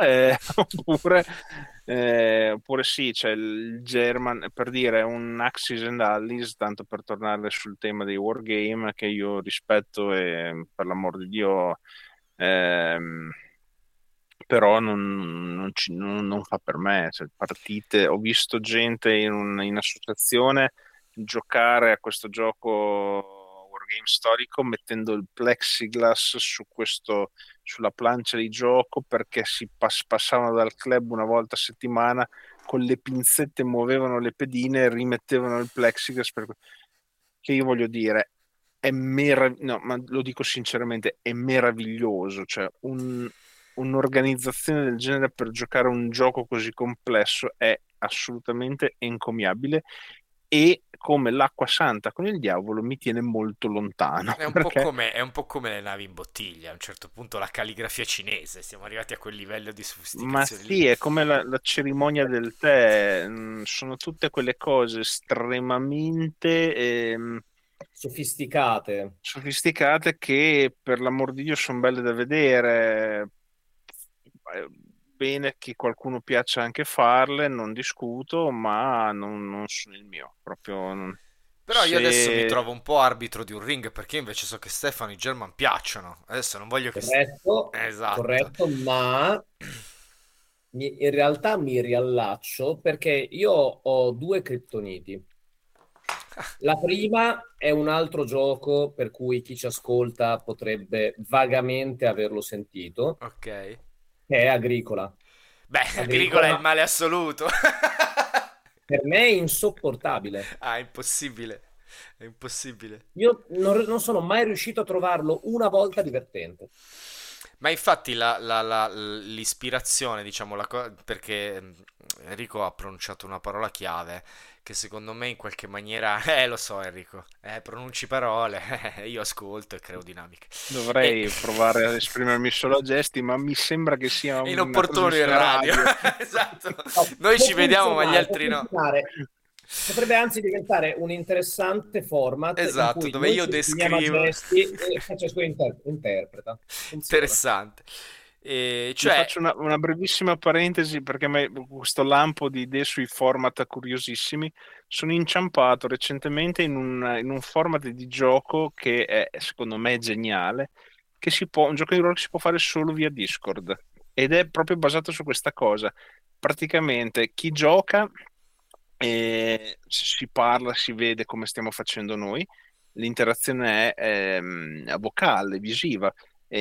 oppure sì, c'è il German, per dire un Axis and Allies, tanto per tornare sul tema dei wargame, che io rispetto e per l'amor di Dio ehm, però non fa per me. Cioè, partite, ho visto gente in associazione giocare a questo gioco Wargame storico mettendo il plexiglass sulla plancia di gioco perché passavano dal club una volta a settimana con le pinzette, muovevano le pedine e rimettevano il plexiglass che io voglio dire no, ma lo dico sinceramente, è meraviglioso, cioè un'organizzazione del genere per giocare un gioco così complesso è assolutamente encomiabile e come l'acqua santa con il diavolo mi tiene molto lontano perché È un po' come le navi in bottiglia, a un certo punto la calligrafia cinese, siamo arrivati a quel livello di ma sofisticazione lì. sì, è come la cerimonia del tè, sono tutte quelle cose estremamente Sofisticate. sofisticate che per l'amor di Dio sono belle da vedere. Bene che qualcuno piaccia anche farle, non discuto, ma non sono il mio. Proprio Però io adesso mi se trovo un po' arbitro di un ring perché io invece so che Stefano i German piacciono. Adesso non voglio che... Corretto, Esatto. corretto, ma in realtà mi riallaccio perché io ho due criptoniti. La prima è un altro gioco per cui chi ci ascolta potrebbe vagamente averlo sentito, Ok. che è Agricola. Beh, Agricola è il Agricola, male assoluto. per me è insopportabile. Ah, è impossibile. È impossibile. Io non sono mai riuscito a trovarlo una volta divertente. Ma infatti l'ispirazione, diciamo, perché Enrico ha pronunciato una parola chiave che secondo me in qualche maniera, lo so Enrico, pronunci parole, io ascolto e creo dinamiche. E... Dovrei provare ad esprimermi solo a gesti, ma mi sembra che sia È una inopportuno in trasmissione radio. radio. Esatto. No, Noi può ci vediamo, ma gli funzionare, altri no. potrebbe anzi diventare un interessante format in Esatto, cui dove noi io ci esprimiamo a descrivo. gesti e Francesco interpreta. Funziona. Interessante. E Ti cioè, faccio una brevissima parentesi perché questo lampo di idee sui format curiosissimi. Sono inciampato recentemente in un format di gioco che è, secondo me, geniale, un gioco di ruolo che si può fare solo via Discord ed è proprio basato su questa cosa. Praticamente chi gioca si parla, si vede come stiamo facendo noi, l'interazione è vocale, visiva.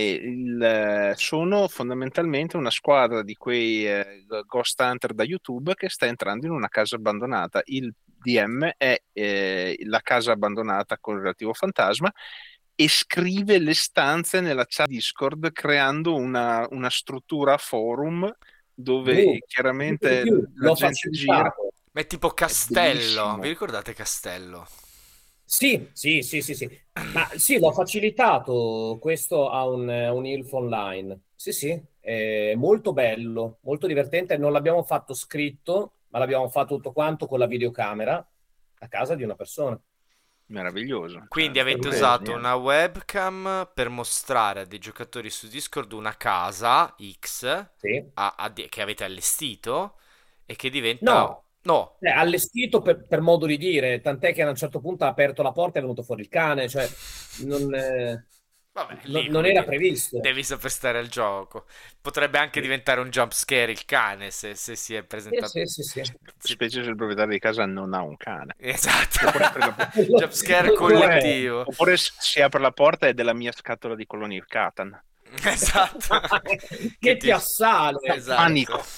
Sono fondamentalmente una squadra di quei Ghost Hunter da YouTube che sta entrando in una casa abbandonata. Il DM è la casa abbandonata con il relativo fantasma e scrive le stanze nella chat Discord creando una struttura forum dove Di chiaramente più, la l'ho gente gira. facilitato. ma è tipo È Castello. Vi bellissimo. ricordate Castello? Sì, sì, sì, sì, sì. Ma sì, l'ho facilitato questo a un ILF online. Sì, sì, è molto bello, molto divertente. Non l'abbiamo fatto scritto, ma l'abbiamo fatto tutto quanto con la videocamera a casa di una persona. Meraviglioso, cioè, Quindi avete davvero usato geniale. una webcam per mostrare a dei giocatori su Discord una casa X Sì. che avete allestito e che diventa... No, No, allestito per modo di dire, tant'è che a un certo punto ha aperto la porta e è venuto fuori il cane, cioè non, vabbè, lì non come era dire, previsto. devi saper stare al gioco. Potrebbe anche Sì, diventare un jump scare il cane se si è sì, presentato... sì, sì, sì. si- Specie se il proprietario di casa non ha un cane. Esatto, Oppure, apre la po- jump scare Corretto. collettivo. oppure si apre la porta e è della mia scatola di Colonial Catan. Esatto. Che Che ti ti... assale. Esatto. Panico.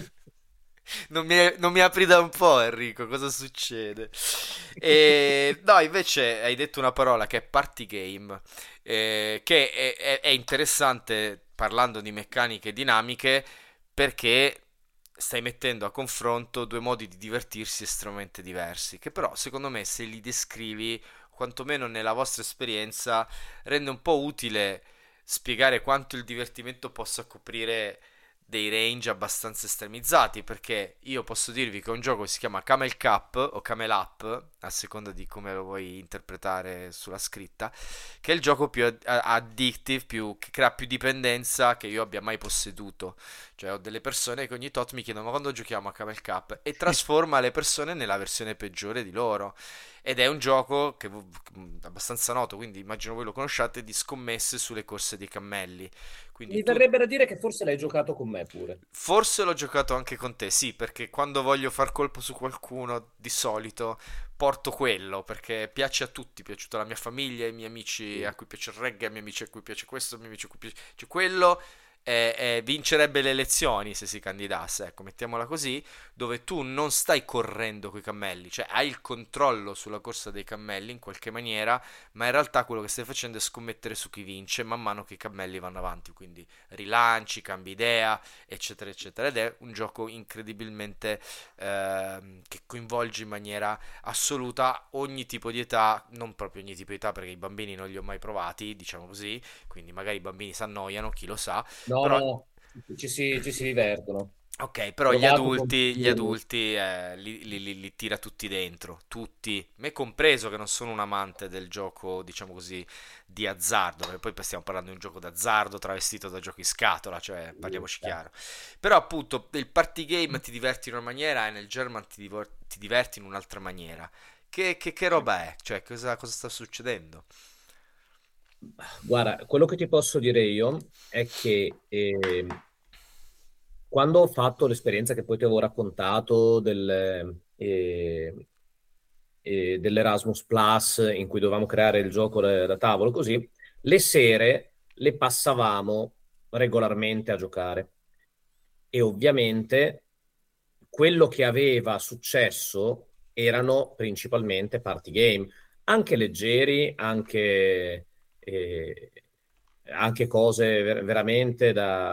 Non mi apri da un po', Enrico, cosa succede? No, invece hai detto una parola che è party game, che è interessante parlando di meccaniche dinamiche perché stai mettendo a confronto due modi di divertirsi estremamente diversi, che però secondo me se li descrivi, quantomeno nella vostra esperienza, rende un po' utile spiegare quanto il divertimento possa coprire dei range abbastanza estremizzati, perché io posso dirvi che è un gioco che si chiama Camel Cup o Camel Up, a seconda di come lo vuoi interpretare sulla scritta, che è il gioco più addictive, che crea più dipendenza che io abbia mai posseduto. Cioè ho delle persone che ogni tot mi chiedono ma quando giochiamo a Camel Cup e trasforma le persone nella versione peggiore di loro. Ed è un gioco che abbastanza noto, quindi immagino voi lo conosciate, di scommesse sulle corse dei cammelli. Quindi Mi tu verrebbe da dire che forse l'hai giocato con me pure. forse l'ho giocato anche con te, sì, perché quando voglio far colpo su qualcuno, di solito porto quello, perché piace a tutti, è piaciuto alla mia famiglia, ai miei amici a cui piace il reggae, ai miei amici a cui piace questo, ai miei amici a cui piace quello, vincerebbe le elezioni se si candidasse, ecco, mettiamola così, dove tu non stai correndo coi cammelli, cioè hai il controllo sulla corsa dei cammelli in qualche maniera, ma in realtà quello che stai facendo è scommettere su chi vince man mano che i cammelli vanno avanti, quindi rilanci, cambi idea, eccetera, eccetera. Ed è un gioco incredibilmente che coinvolge in maniera assoluta ogni tipo di età, non proprio ogni tipo di età perché i bambini non li ho mai provati, diciamo così, quindi magari i bambini si annoiano, chi lo sa, No, però no, ci si divertono. ok, però Provato con gli bambini. adulti li tira tutti dentro, tutti, me compreso che non sono un amante del gioco, diciamo così, di azzardo, perché poi stiamo parlando di un gioco d'azzardo travestito da gioco in scatola, cioè parliamoci chiaro. Però appunto il party game ti diverti in una maniera e nel German ti diverti in un'altra maniera. Che roba è? Cioè cosa sta succedendo? Guarda, quello che ti posso dire io è che quando ho fatto l'esperienza che poi ti avevo raccontato dell'Erasmus Plus, in cui dovevamo creare il gioco da tavolo, così, le sere le passavamo regolarmente a giocare. E ovviamente quello che aveva successo erano principalmente party game, anche leggeri, eh, anche cose veramente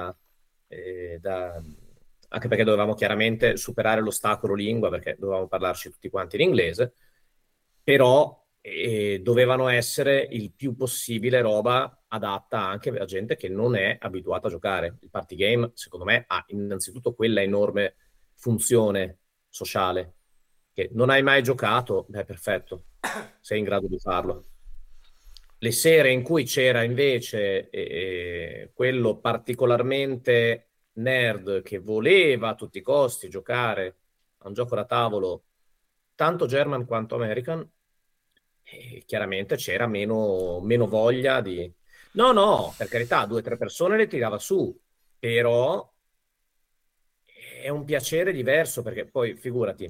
anche perché dovevamo chiaramente superare l'ostacolo lingua, perché dovevamo parlarci tutti quanti in inglese, però dovevano essere il più possibile roba adatta anche a gente che non è abituata a giocare. Il party game, secondo me, ha innanzitutto quella enorme funzione sociale, che non hai mai giocato, beh, perfetto, sei in grado di farlo. Le sere in cui c'era invece quello particolarmente nerd che voleva a tutti i costi giocare a un gioco da tavolo tanto German quanto American, chiaramente c'era meno voglia di... No, no, per carità, 2 o 3 persone le tirava su, però è un piacere diverso perché poi figurati,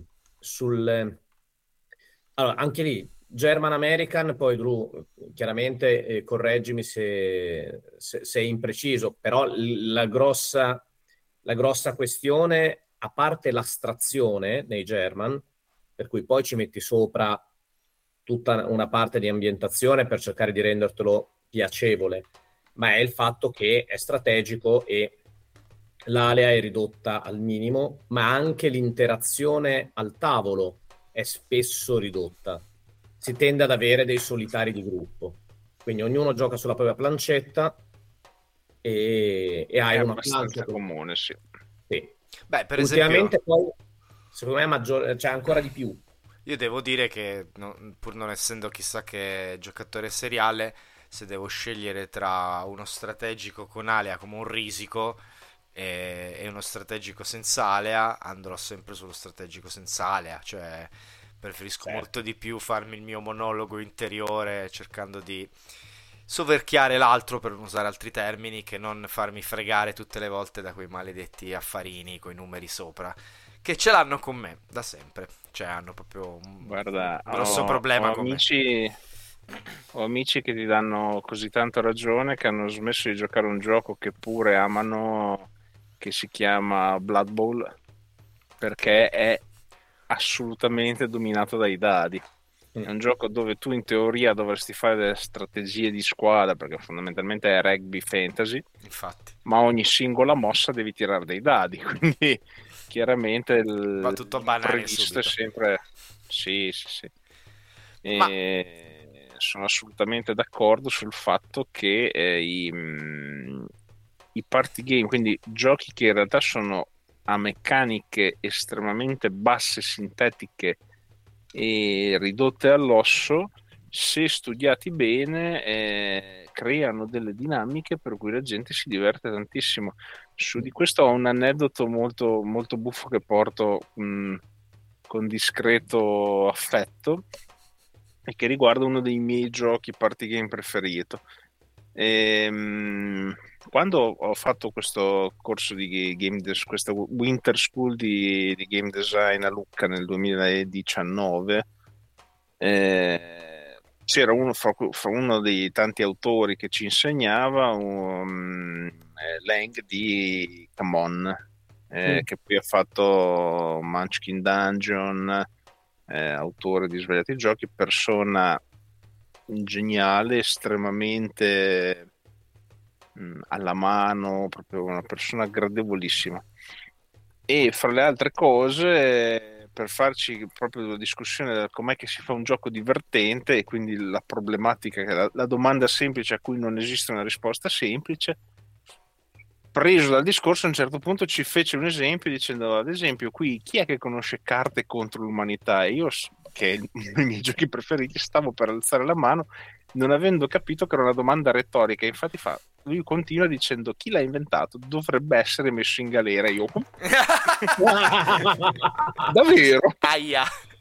allora, anche lì, German American, poi Drew, chiaramente correggimi se sei impreciso, però la grossa questione, a parte l'astrazione nei German, per cui poi ci metti sopra tutta una parte di ambientazione per cercare di rendertelo piacevole, ma è il fatto che è strategico e l'area è ridotta al minimo, ma anche l'interazione al tavolo è spesso ridotta. Si tende ad avere dei solitari di gruppo. Quindi ognuno gioca sulla propria plancetta e hai È una abbastanza plancia. comune, sì. Sì. Beh, per Ultimamente esempio, poi, secondo me, c'è ancora di più. io devo dire che pur non essendo chissà che giocatore seriale, se devo scegliere tra uno strategico con alea come un risico e uno strategico senza alea, andrò sempre sullo strategico senza alea, cioè preferisco Certo. molto di più farmi il mio monologo interiore cercando di soverchiare l'altro, per non usare altri termini, che non farmi fregare tutte le volte da quei maledetti affarini coi numeri sopra, che ce l'hanno con me da sempre, cioè hanno proprio un Guarda, grosso problema con me. ho amici che ti danno così tanto ragione che hanno smesso di giocare un gioco che pure amano, che si chiama Blood Bowl, perché è assolutamente dominato dai dadi. È un gioco dove tu in teoria dovresti fare delle strategie di squadra, perché fondamentalmente è rugby fantasy, Infatti, ma ogni singola mossa devi tirare dei dadi, quindi chiaramente va tutto a banane l'imprevisto è subito. sempre... Sì, sì, sì. Ma E sono assolutamente d'accordo sul fatto che i party game, quindi giochi che in realtà sono a meccaniche estremamente basse, sintetiche e ridotte all'osso, se studiati bene, creano delle dinamiche per cui la gente si diverte tantissimo. Su di questo ho un aneddoto molto, molto buffo che porto con discreto affetto e che riguarda uno dei miei giochi party game preferito. Quando ho fatto questo corso di questa Winter School di game design a Lucca nel 2019, c'era fra uno dei tanti autori che ci insegnava, Lang di Come On, che poi ha fatto Munchkin Dungeon, autore di Svegliati Giochi, persona geniale, estremamente alla mano, proprio una persona gradevolissima. E fra le altre cose, per farci proprio la discussione del com'è che si fa un gioco divertente e quindi la problematica, la domanda semplice a cui non esiste una risposta semplice, preso dal discorso, a un certo punto ci fece un esempio dicendo, ad esempio, qui chi è che conosce Carte contro l'umanità? E io, che è uno dei miei giochi preferiti, stavo per alzare la mano, non avendo capito che era una domanda retorica. Infatti lui continua dicendo, chi l'ha inventato dovrebbe essere messo in galera. Io, davvero? aia.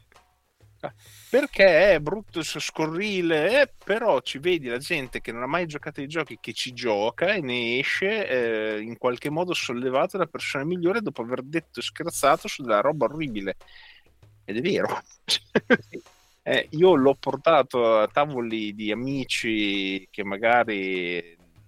Perché è brutto, scorrile, però ci vedi la gente che non ha mai giocato ai giochi che ci gioca e ne esce in qualche modo sollevato da persona migliore dopo aver detto e scherzato su della roba orribile. Ed è vero. Io l'ho portato a tavoli di amici che magari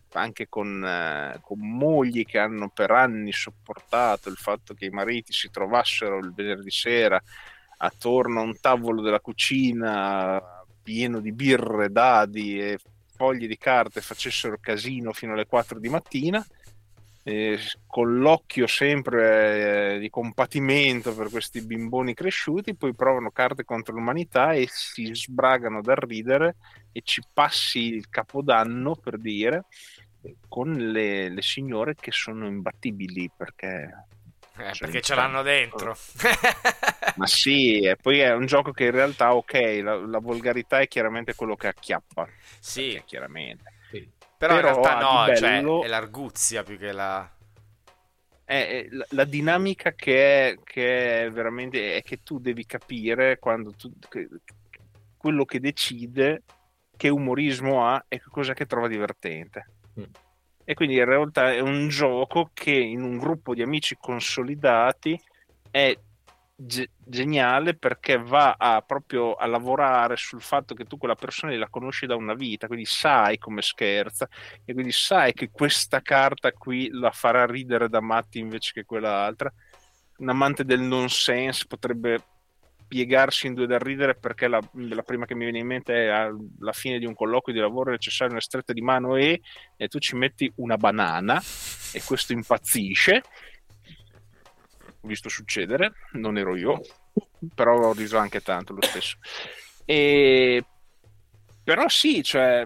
anche con mogli che hanno per anni sopportato il fatto che i mariti si trovassero il venerdì sera attorno a un tavolo della cucina pieno di birre, dadi e fogli di carta e facessero casino fino alle 4 di mattina, con l'occhio sempre di compatimento per questi bimboni cresciuti, poi provano carte contro l'umanità e si sbragano dal ridere e ci passi il capodanno, per dire, con le signore che sono imbattibili perché ce l'hanno dentro. Ma sì, e poi è un gioco che in realtà, ok, la volgarità è chiaramente quello che acchiappa. Sì, Chiaramente. però in Però realtà ha no, di cioè bello- è l'arguzia più che la... è la dinamica che è veramente è che tu devi capire quello che decide, che umorismo ha e che cos'è che trova divertente. Mm. E quindi in realtà è un gioco che in un gruppo di amici consolidati è geniale, perché va proprio a lavorare sul fatto che tu quella persona la conosci da una vita, quindi sai come scherza e quindi sai che questa carta qui la farà ridere da matti invece che quell'altra. Un amante del nonsense potrebbe piegarsi in due da ridere, perché la prima che mi viene in mente è alla fine di un colloquio di lavoro è necessaria una stretta di mano e tu ci metti una banana e questo impazzisce. Ho visto succedere, non ero io, però ho riso anche tanto lo stesso. Però sì, cioè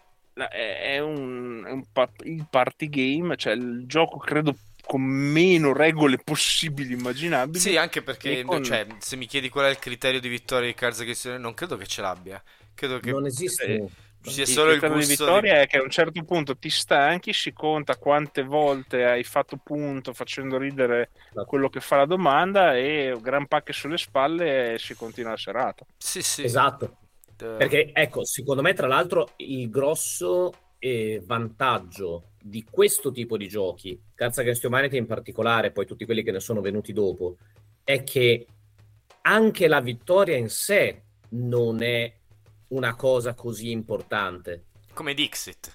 il party game, cioè il gioco credo con meno regole possibili immaginabili. Sì, anche perché e con- cioè, se mi chiedi qual è il criterio di vittoria di Cards Against Humanity, non credo che ce l'abbia. Credo che Non eh, esistono. ci sia il solo il criterio di gusto di... vittoria è che a un certo punto ti stanchi, si conta quante volte hai fatto punto facendo ridere quello che fa la domanda e gran pacche sulle spalle e si continua la serata. Sì, sì. Esatto. Eh, Perché, ecco, secondo me, tra l'altro, il grosso vantaggio di questo tipo di giochi, Cards Against Humanity in particolare, poi tutti quelli che ne sono venuti dopo, è che anche la vittoria in sé non è una cosa così importante. come Dixit.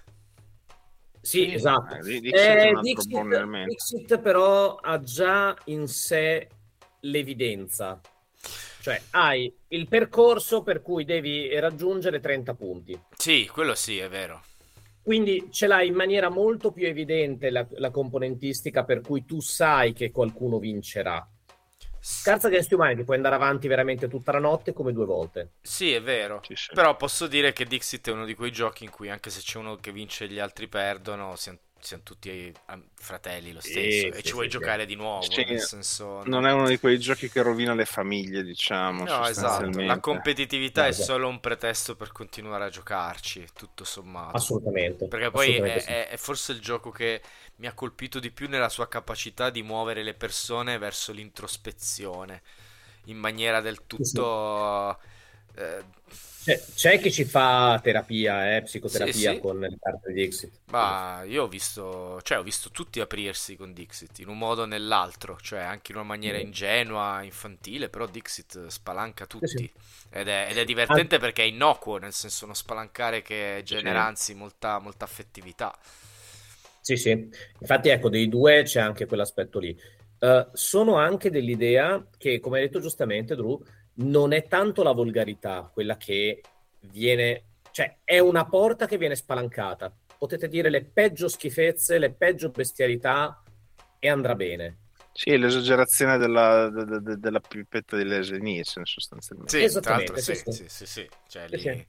Sì, esatto. Dixit è un altro buon elemento. Dixit però ha già in sé l'evidenza. Cioè, hai il percorso per cui devi raggiungere 30 punti. Sì, quello sì, è vero. Quindi ce l'hai in maniera molto più evidente la componentistica per cui tu sai che qualcuno vincerà. Cards Against Humanity puoi andare avanti veramente tutta la notte come 2 volte. Sì, è vero. Sì, sì. Però posso dire che Dixit è uno di quei giochi in cui anche se c'è uno che vince e gli altri perdono, siamo tutti fratelli lo stesso. E ci vuoi giocare di nuovo, Sì, nel senso... non è uno di quei giochi che rovina le famiglie, diciamo, No, esatto. sostanzialmente. La competitività No, è esatto. solo un pretesto per continuare a giocarci, tutto sommato. Assolutamente. Perché poi Assolutamente sì. è forse il gioco che mi ha colpito di più nella sua capacità di muovere le persone verso l'introspezione in maniera del Sì, sì. tutto... eh, C'è chi ci fa terapia, sì, psicoterapia sì. con le carte di Exit. Ma io ho visto tutti aprirsi con Dixit in un modo o nell'altro, cioè anche in una maniera ingenua, infantile, però Dixit spalanca Sì, sì. tutti ed è divertente perché è innocuo, nel senso uno spalancare che genera Sì. anzi molta, molta affettività. Sì, sì. Infatti, ecco, dei due c'è anche quell'aspetto lì. Sono anche dell'idea che, come hai detto giustamente, Drew, non è tanto la volgarità quella che viene, cioè è una porta che viene spalancata. Potete dire le peggio schifezze, le peggio bestialità e andrà bene. Sì, è l'esagerazione della pipetta di Leslie Nielsen, sostanzialmente. Sì, tra l'altro Esattamente, sì, sì, sì. sì, sì, sì, cioè Sì, sì. lì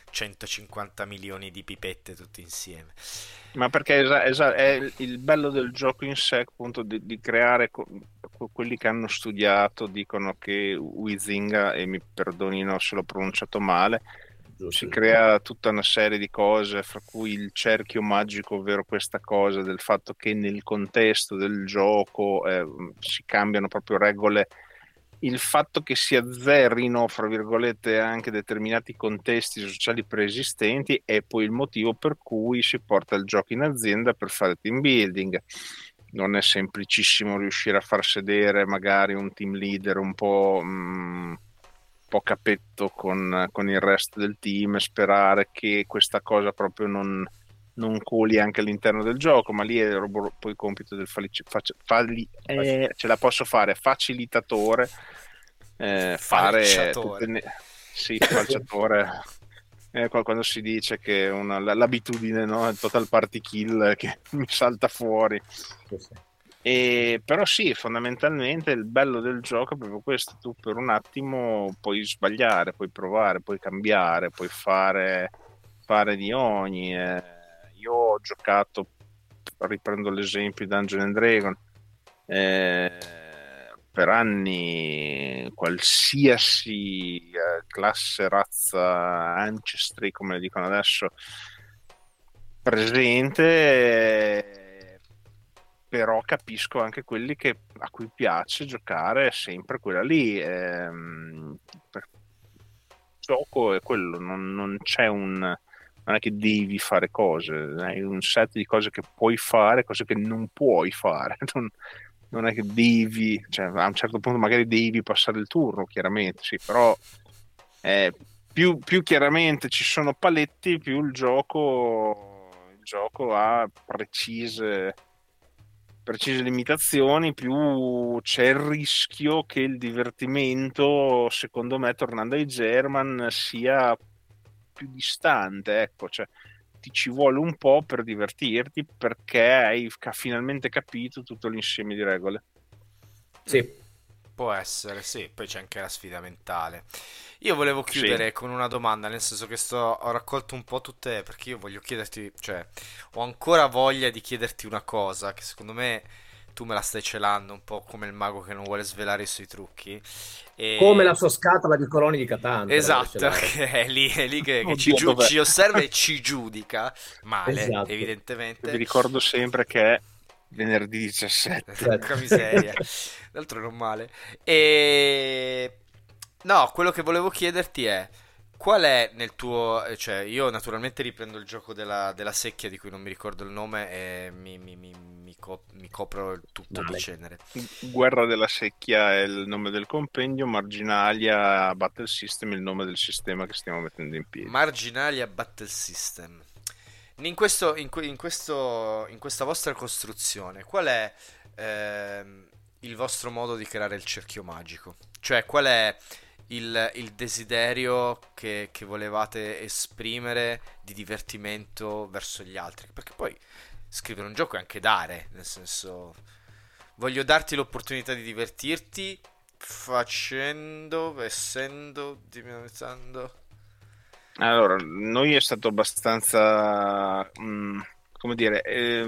150 milioni di pipette tutte insieme. Ma perché è il bello del gioco in sé, appunto, di creare quelli che hanno studiato dicono che Huizinga, e mi perdonino se l'ho pronunciato male, si Giusto. crea tutta una serie di cose, fra cui il cerchio magico, ovvero questa cosa del fatto che nel contesto del gioco si cambiano proprio regole, il fatto che si azzerrino, fra virgolette, anche determinati contesti sociali preesistenti è poi il motivo per cui si porta il gioco in azienda per fare team building. Non è semplicissimo riuscire a far sedere magari un team leader un po' capetto con il resto del team e sperare che questa cosa proprio non coli anche all'interno del gioco, ma lì è poi compito del ce la posso fare facilitatore, fare Falciatore. sì, falciatore. Quando si dice che l'abitudine, no? Il total party kill che mi salta fuori. Però sì, fondamentalmente il bello del gioco è proprio questo: tu per un attimo puoi sbagliare, puoi provare, puoi cambiare, puoi fare di ogni. Io ho giocato, riprendo l'esempio di Dungeon and Dragon, per anni qualsiasi classe, razza, ancestry, come le dicono adesso, presente, però capisco anche quelli a cui piace giocare sempre quella lì. Il gioco è quello, non c'è non è che devi fare cose, hai un set di cose che puoi fare, cose che non puoi fare. Non è che devi, cioè, a un certo punto magari devi passare il turno, chiaramente, sì, però più chiaramente ci sono paletti, più il gioco ha precise limitazioni, più c'è il rischio che il divertimento, secondo me, tornando ai German, sia più distante, ecco, cioè ti ci vuole un po' per divertirti perché hai finalmente capito tutto l'insieme di regole. Sì. Può essere, sì, poi c'è anche la sfida mentale. Io volevo chiudere con una domanda, nel senso che ho raccolto un po' tutte, perché io voglio chiederti, cioè, ho ancora voglia di chiederti una cosa, che secondo me tu me la stai celando, un po' come il mago che non vuole svelare i suoi trucchi. Come la E... sua scatola di coloni di Catan, te la vuole Esatto, celare. che è lì che Oddio, dov'è? ci osserva e ci giudica male, Esatto. Vi evidentemente. ricordo sempre che è venerdì 17. Porca miseria, d'altro non male. E no, quello che volevo chiederti è qual è nel tuo, cioè io naturalmente riprendo il gioco della secchia di cui non mi ricordo il nome e mi copro il tutto di Vale. cenere. Guerra della secchia è il nome del compendio, Marginalia Battle System è il nome del sistema che stiamo mettendo in piedi. Marginalia Battle System. In questa vostra costruzione, qual è il vostro modo di creare il cerchio magico? Cioè, qual è il desiderio che volevate esprimere di divertimento verso gli altri? Perché poi scrivere un gioco è anche dare, nel senso, voglio darti l'opportunità di divertirti dinamizzando. Allora, noi è stato abbastanza, come dire,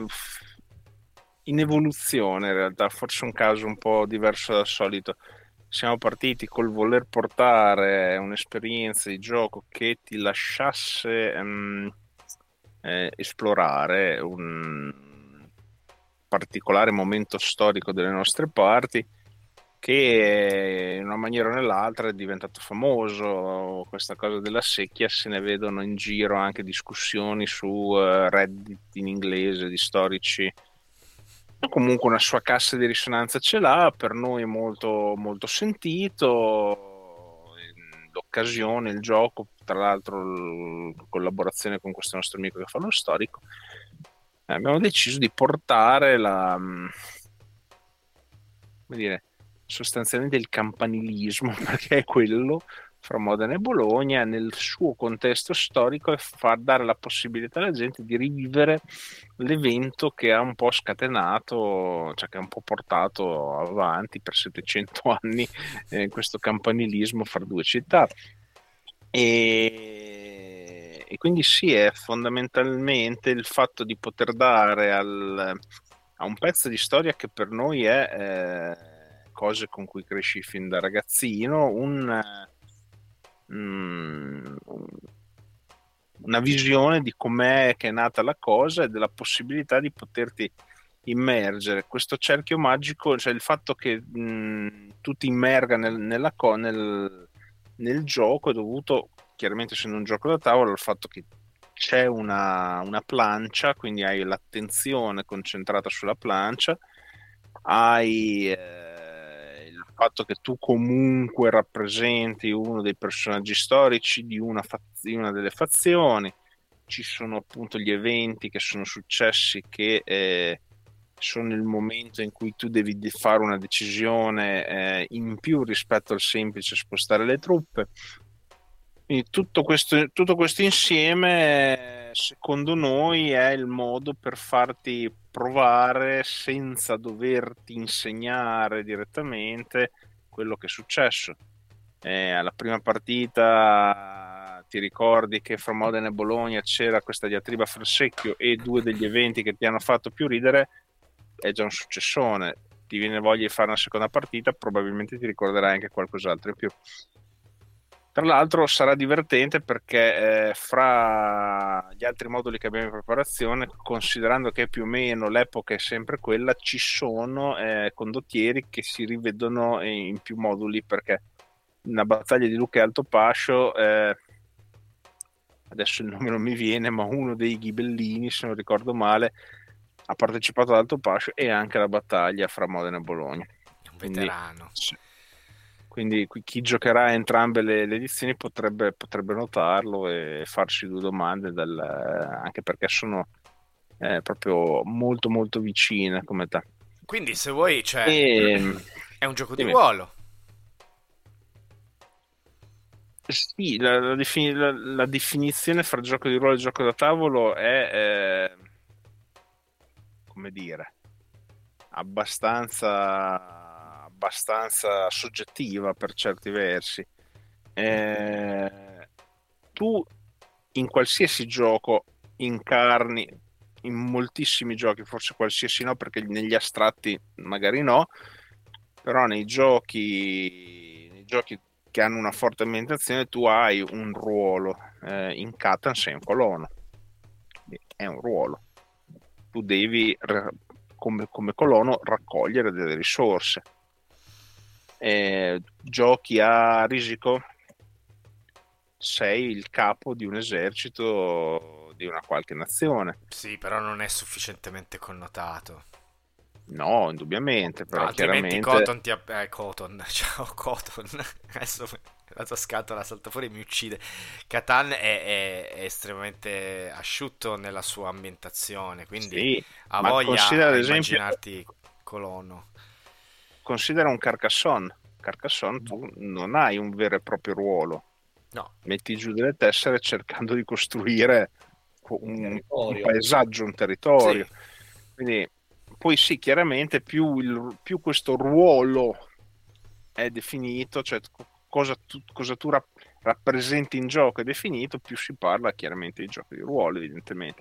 in evoluzione in realtà, forse un caso un po' diverso dal solito. Siamo partiti col voler portare un'esperienza di gioco che ti lasciasse esplorare un particolare momento storico delle nostre parti, che in una maniera o nell'altra è diventato famoso. Questa cosa della secchia, se ne vedono in giro anche discussioni su Reddit in inglese di storici. Comunque una sua cassa di risonanza ce l'ha, per noi è molto, molto sentito. L'occasione, il gioco, tra l'altro in collaborazione con questo nostro amico che fa lo storico, abbiamo deciso di portare come dire, sostanzialmente il campanilismo, perché è quello, fra Modena e Bologna nel suo contesto storico, e far dare la possibilità alla gente di rivivere l'evento che ha un po' scatenato, cioè che ha un po' portato avanti per 700 anni questo campanilismo fra due città. E quindi sì, è fondamentalmente il fatto di poter dare a un pezzo di storia che per noi è cose con cui cresci fin da ragazzino, una visione di com'è che è nata la cosa e della possibilità di poterti immergere. Questo cerchio magico, cioè il fatto che tu ti immerga nel gioco, è dovuto, chiaramente essendo un gioco da tavola, al fatto che c'è una plancia, quindi hai l'attenzione concentrata sulla plancia, hai il fatto che tu comunque rappresenti uno dei personaggi storici di una delle fazioni, ci sono appunto gli eventi che sono successi che sono il momento in cui tu devi fare una decisione in più rispetto al semplice spostare le truppe. Quindi tutto questo insieme, secondo noi, è il modo per farti provare senza doverti insegnare direttamente quello che è successo. Alla prima partita ti ricordi che fra Modena e Bologna c'era questa diatriba fra secchio e due degli eventi che ti hanno fatto più ridere, è già un successone. Ti viene voglia di fare una seconda partita, probabilmente ti ricorderai anche qualcos'altro in più. Tra l'altro sarà divertente perché fra gli altri moduli che abbiamo in preparazione, considerando che più o meno l'epoca è sempre quella, ci sono condottieri che si rivedono in più moduli, perché una battaglia di Lucca e Altopascio, adesso il nome non mi viene, ma uno dei ghibellini, se non ricordo male, ha partecipato ad Altopascio e anche alla battaglia fra Modena e Bologna. Un veterano. Quindi chi giocherà entrambe le edizioni potrebbe notarlo e farsi due domande, anche perché sono proprio molto molto vicine come te. Quindi se vuoi, è un gioco di ruolo. Sì, la definizione fra gioco di ruolo e gioco da tavolo è come dire, abbastanza soggettiva per certi versi. Tu in qualsiasi gioco incarni, in moltissimi giochi, forse qualsiasi no, perché negli astratti magari no, però nei giochi che hanno una forte ambientazione tu hai un ruolo. In Catan sei un colono, è un ruolo, tu devi come colono raccogliere delle risorse. Giochi a risico, sei il capo di un esercito di una qualche nazione. Sì, però non è sufficientemente connotato. No, indubbiamente, però No, altrimenti chiaramente Coton, ciao Coton. Adesso la tua scatola salta fuori e mi uccide. Catan è estremamente asciutto nella sua ambientazione, quindi sì, ha ma voglia considera a ad esempio, immaginarti colono. considera un Carcassonne. Carcassonne tu non hai un vero e proprio ruolo. No, Metti giù delle tessere cercando di costruire un paesaggio, un territorio. sì. Quindi poi sì, chiaramente più questo ruolo è definito, cioè cosa tu rappresenti in gioco è definito, più si parla chiaramente di gioco di ruolo, evidentemente.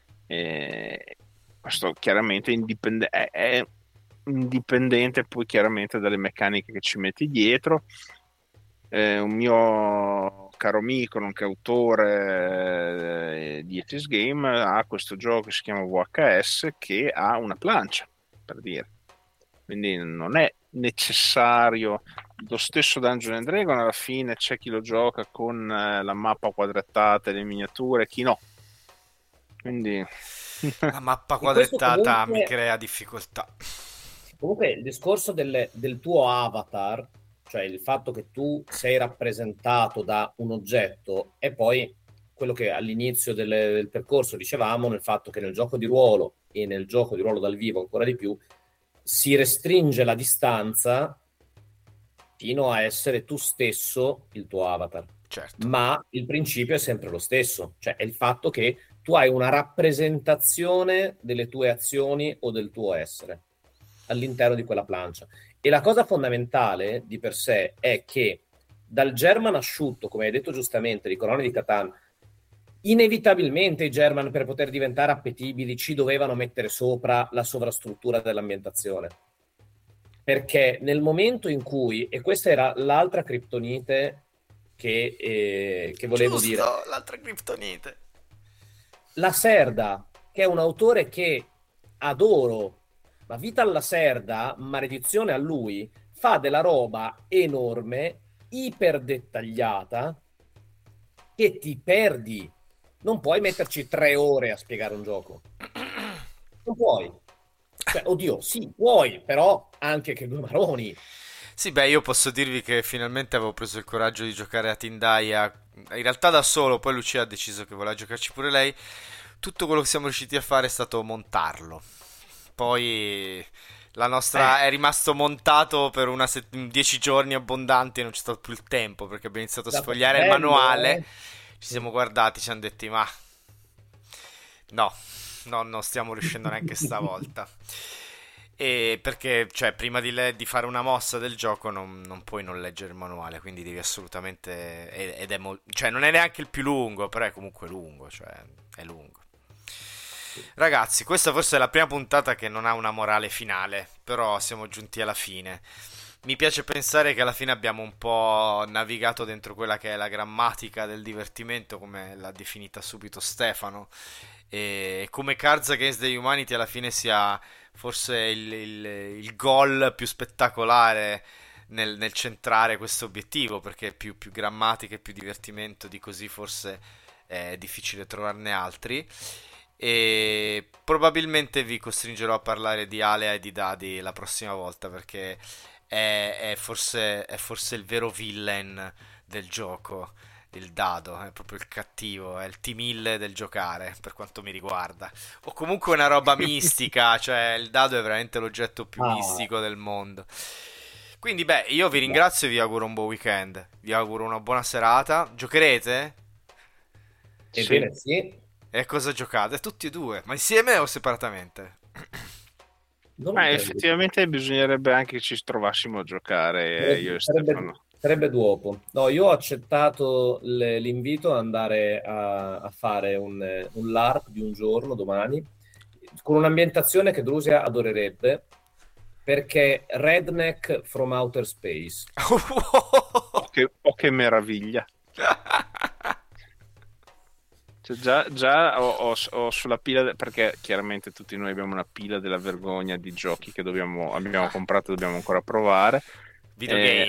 Questo chiaramente è indipendente poi chiaramente dalle meccaniche che ci metti dietro. Un mio caro amico, nonché autore di Etis Game, ha questo gioco che si chiama VHS, che ha una plancia, per dire. Quindi non è necessario. Lo stesso Dungeon and Dragon, alla fine c'è chi lo gioca con la mappa quadrettata e le miniature, chi no. Quindi La mappa E questo quadrettata mi comunque, crea difficoltà. comunque il discorso del tuo avatar, cioè il fatto che tu sei rappresentato da un oggetto, è poi quello che all'inizio del percorso dicevamo, nel fatto che nel gioco di ruolo e nel gioco di ruolo dal vivo ancora di più, si restringe la distanza fino a essere tu stesso il tuo avatar. Certo. Ma il principio è sempre lo stesso, cioè è il fatto che tu hai una rappresentazione delle tue azioni o del tuo essere all'interno di quella plancia. E la cosa fondamentale di per sé è che dal German asciutto, come hai detto giustamente, di Coloni di Catan, inevitabilmente i German, per poter diventare appetibili, ci dovevano mettere sopra la sovrastruttura dell'ambientazione. Perché nel momento in cui, e questa era l'altra criptonite che volevo Giusto, dire, l'altra criptonite. La Serda, che è un autore che adoro, ma Vital Lacerda, maledizione a lui, fa della roba enorme, iper dettagliata, che ti perdi. Non puoi metterci 3 ore a spiegare un gioco. Non puoi. Cioè, oddio, sì, puoi, però anche che due maroni. Sì, beh, io posso dirvi che finalmente avevo preso il coraggio di giocare a Tindaya, in realtà da solo, poi Lucia ha deciso che voleva giocarci pure lei. Tutto quello che siamo riusciti a fare è stato montarlo. Poi la nostra è rimasto montato per 10 giorni abbondanti e non c'è stato più il tempo perché abbiamo iniziato a sfogliare il manuale. Ci siamo guardati, ci hanno detti ma no, non stiamo riuscendo neanche stavolta. E perché, cioè, prima di fare una mossa del gioco non puoi non leggere il manuale, quindi devi assolutamente... cioè, non è neanche il più lungo, però è comunque lungo, cioè, è lungo. Ragazzi, questa forse è la prima puntata che non ha una morale finale, però siamo giunti alla fine. Mi piace pensare che alla fine abbiamo un po' navigato dentro quella che è la grammatica del divertimento, come l'ha definita subito Stefano, e come Cards Against the Humanity alla fine sia forse il goal più spettacolare nel centrare questo obiettivo, perché più grammatica e più divertimento di così forse è difficile trovarne altri. E probabilmente vi costringerò a parlare di Alea e di dadi la prossima volta, perché è forse il vero villain del gioco. Il dado è proprio il cattivo, è il T-1000 del giocare per quanto mi riguarda, o comunque una roba mistica, cioè il dado è veramente l'oggetto più mistico del mondo. Quindi beh, io vi ringrazio e vi auguro un buon weekend, vi auguro una buona serata. Giocherete? Ebbene sì. E cosa giocate? Tutti e due? Ma insieme o separatamente? Effettivamente bisognerebbe anche che ci trovassimo a giocare io e Stefano. Sarebbe dopo. No, io ho accettato l'invito ad andare a fare un LARP di un giorno, domani, con un'ambientazione che Drusia adorerebbe, perché Redneck from Outer Space. Che meraviglia. Cioè, già ho sulla pila, perché chiaramente tutti noi abbiamo una pila della vergogna di giochi che abbiamo comprato e dobbiamo ancora provare. Videogame,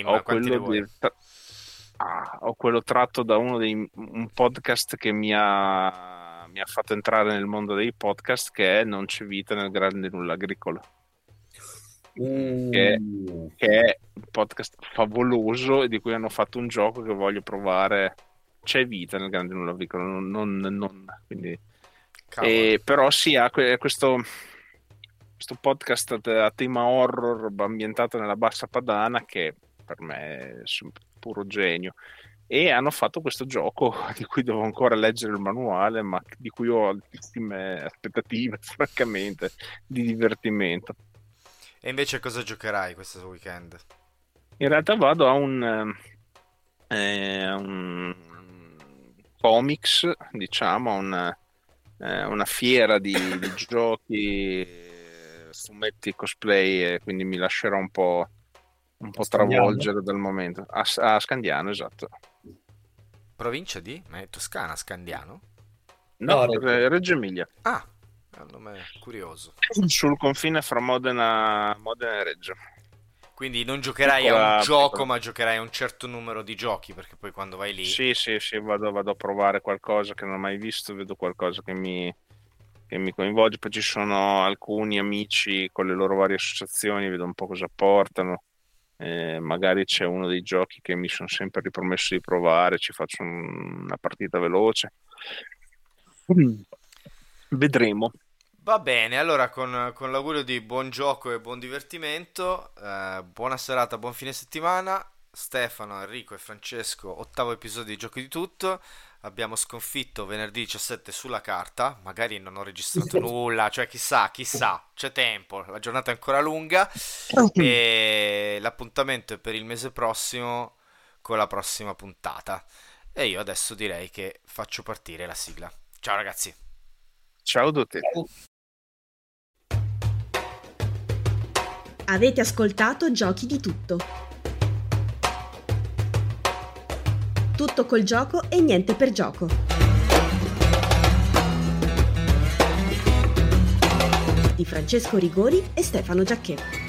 ho quello tratto da un podcast che mi ha fatto entrare nel mondo dei podcast, che è Non c'è vita nel grande nulla agricolo, che è un podcast favoloso e di cui hanno fatto un gioco che voglio provare. C'è vita nel grande nulla agricolo, quindi però sì, ha questo podcast a tema horror ambientato nella bassa padana, che per me è puro genio, e hanno fatto questo gioco di cui devo ancora leggere il manuale, ma di cui ho altissime aspettative francamente di divertimento. E invece cosa giocherai questo weekend? In realtà vado a un comics, diciamo, una fiera di giochi, fumetti, cosplay, e quindi mi lascerò un po' travolgere dal momento. A Scandiano, esatto. Provincia di? Ma è Toscana, Scandiano? No, Reggio Emilia. Ah, è un nome curioso. Sul confine fra Modena e Reggio. Quindi non giocherai a un gioco, ma giocherai a un certo numero di giochi, perché poi quando vai lì... Sì, vado a provare qualcosa che non ho mai visto, vedo qualcosa che mi coinvolge, poi ci sono alcuni amici con le loro varie associazioni, vedo un po' cosa portano, magari c'è uno dei giochi che mi sono sempre ripromesso di provare, ci faccio una partita veloce, vedremo. Va bene, allora con l'augurio di buon gioco e buon divertimento, buona serata, buon fine settimana. Stefano, Enrico e Francesco, 8º episodio di Giochi di Tutto. Abbiamo sconfitto venerdì 17 sulla carta, magari non ho registrato nulla, cioè chissà, c'è tempo, la giornata è ancora lunga e l'appuntamento è per il mese prossimo con la prossima puntata. E io adesso direi che faccio partire la sigla. Ciao ragazzi. Ciao a tutti. Avete ascoltato Giochi di Tutto. Tutto col gioco e niente per gioco. Di Francesco Rigori e Stefano Giacchè.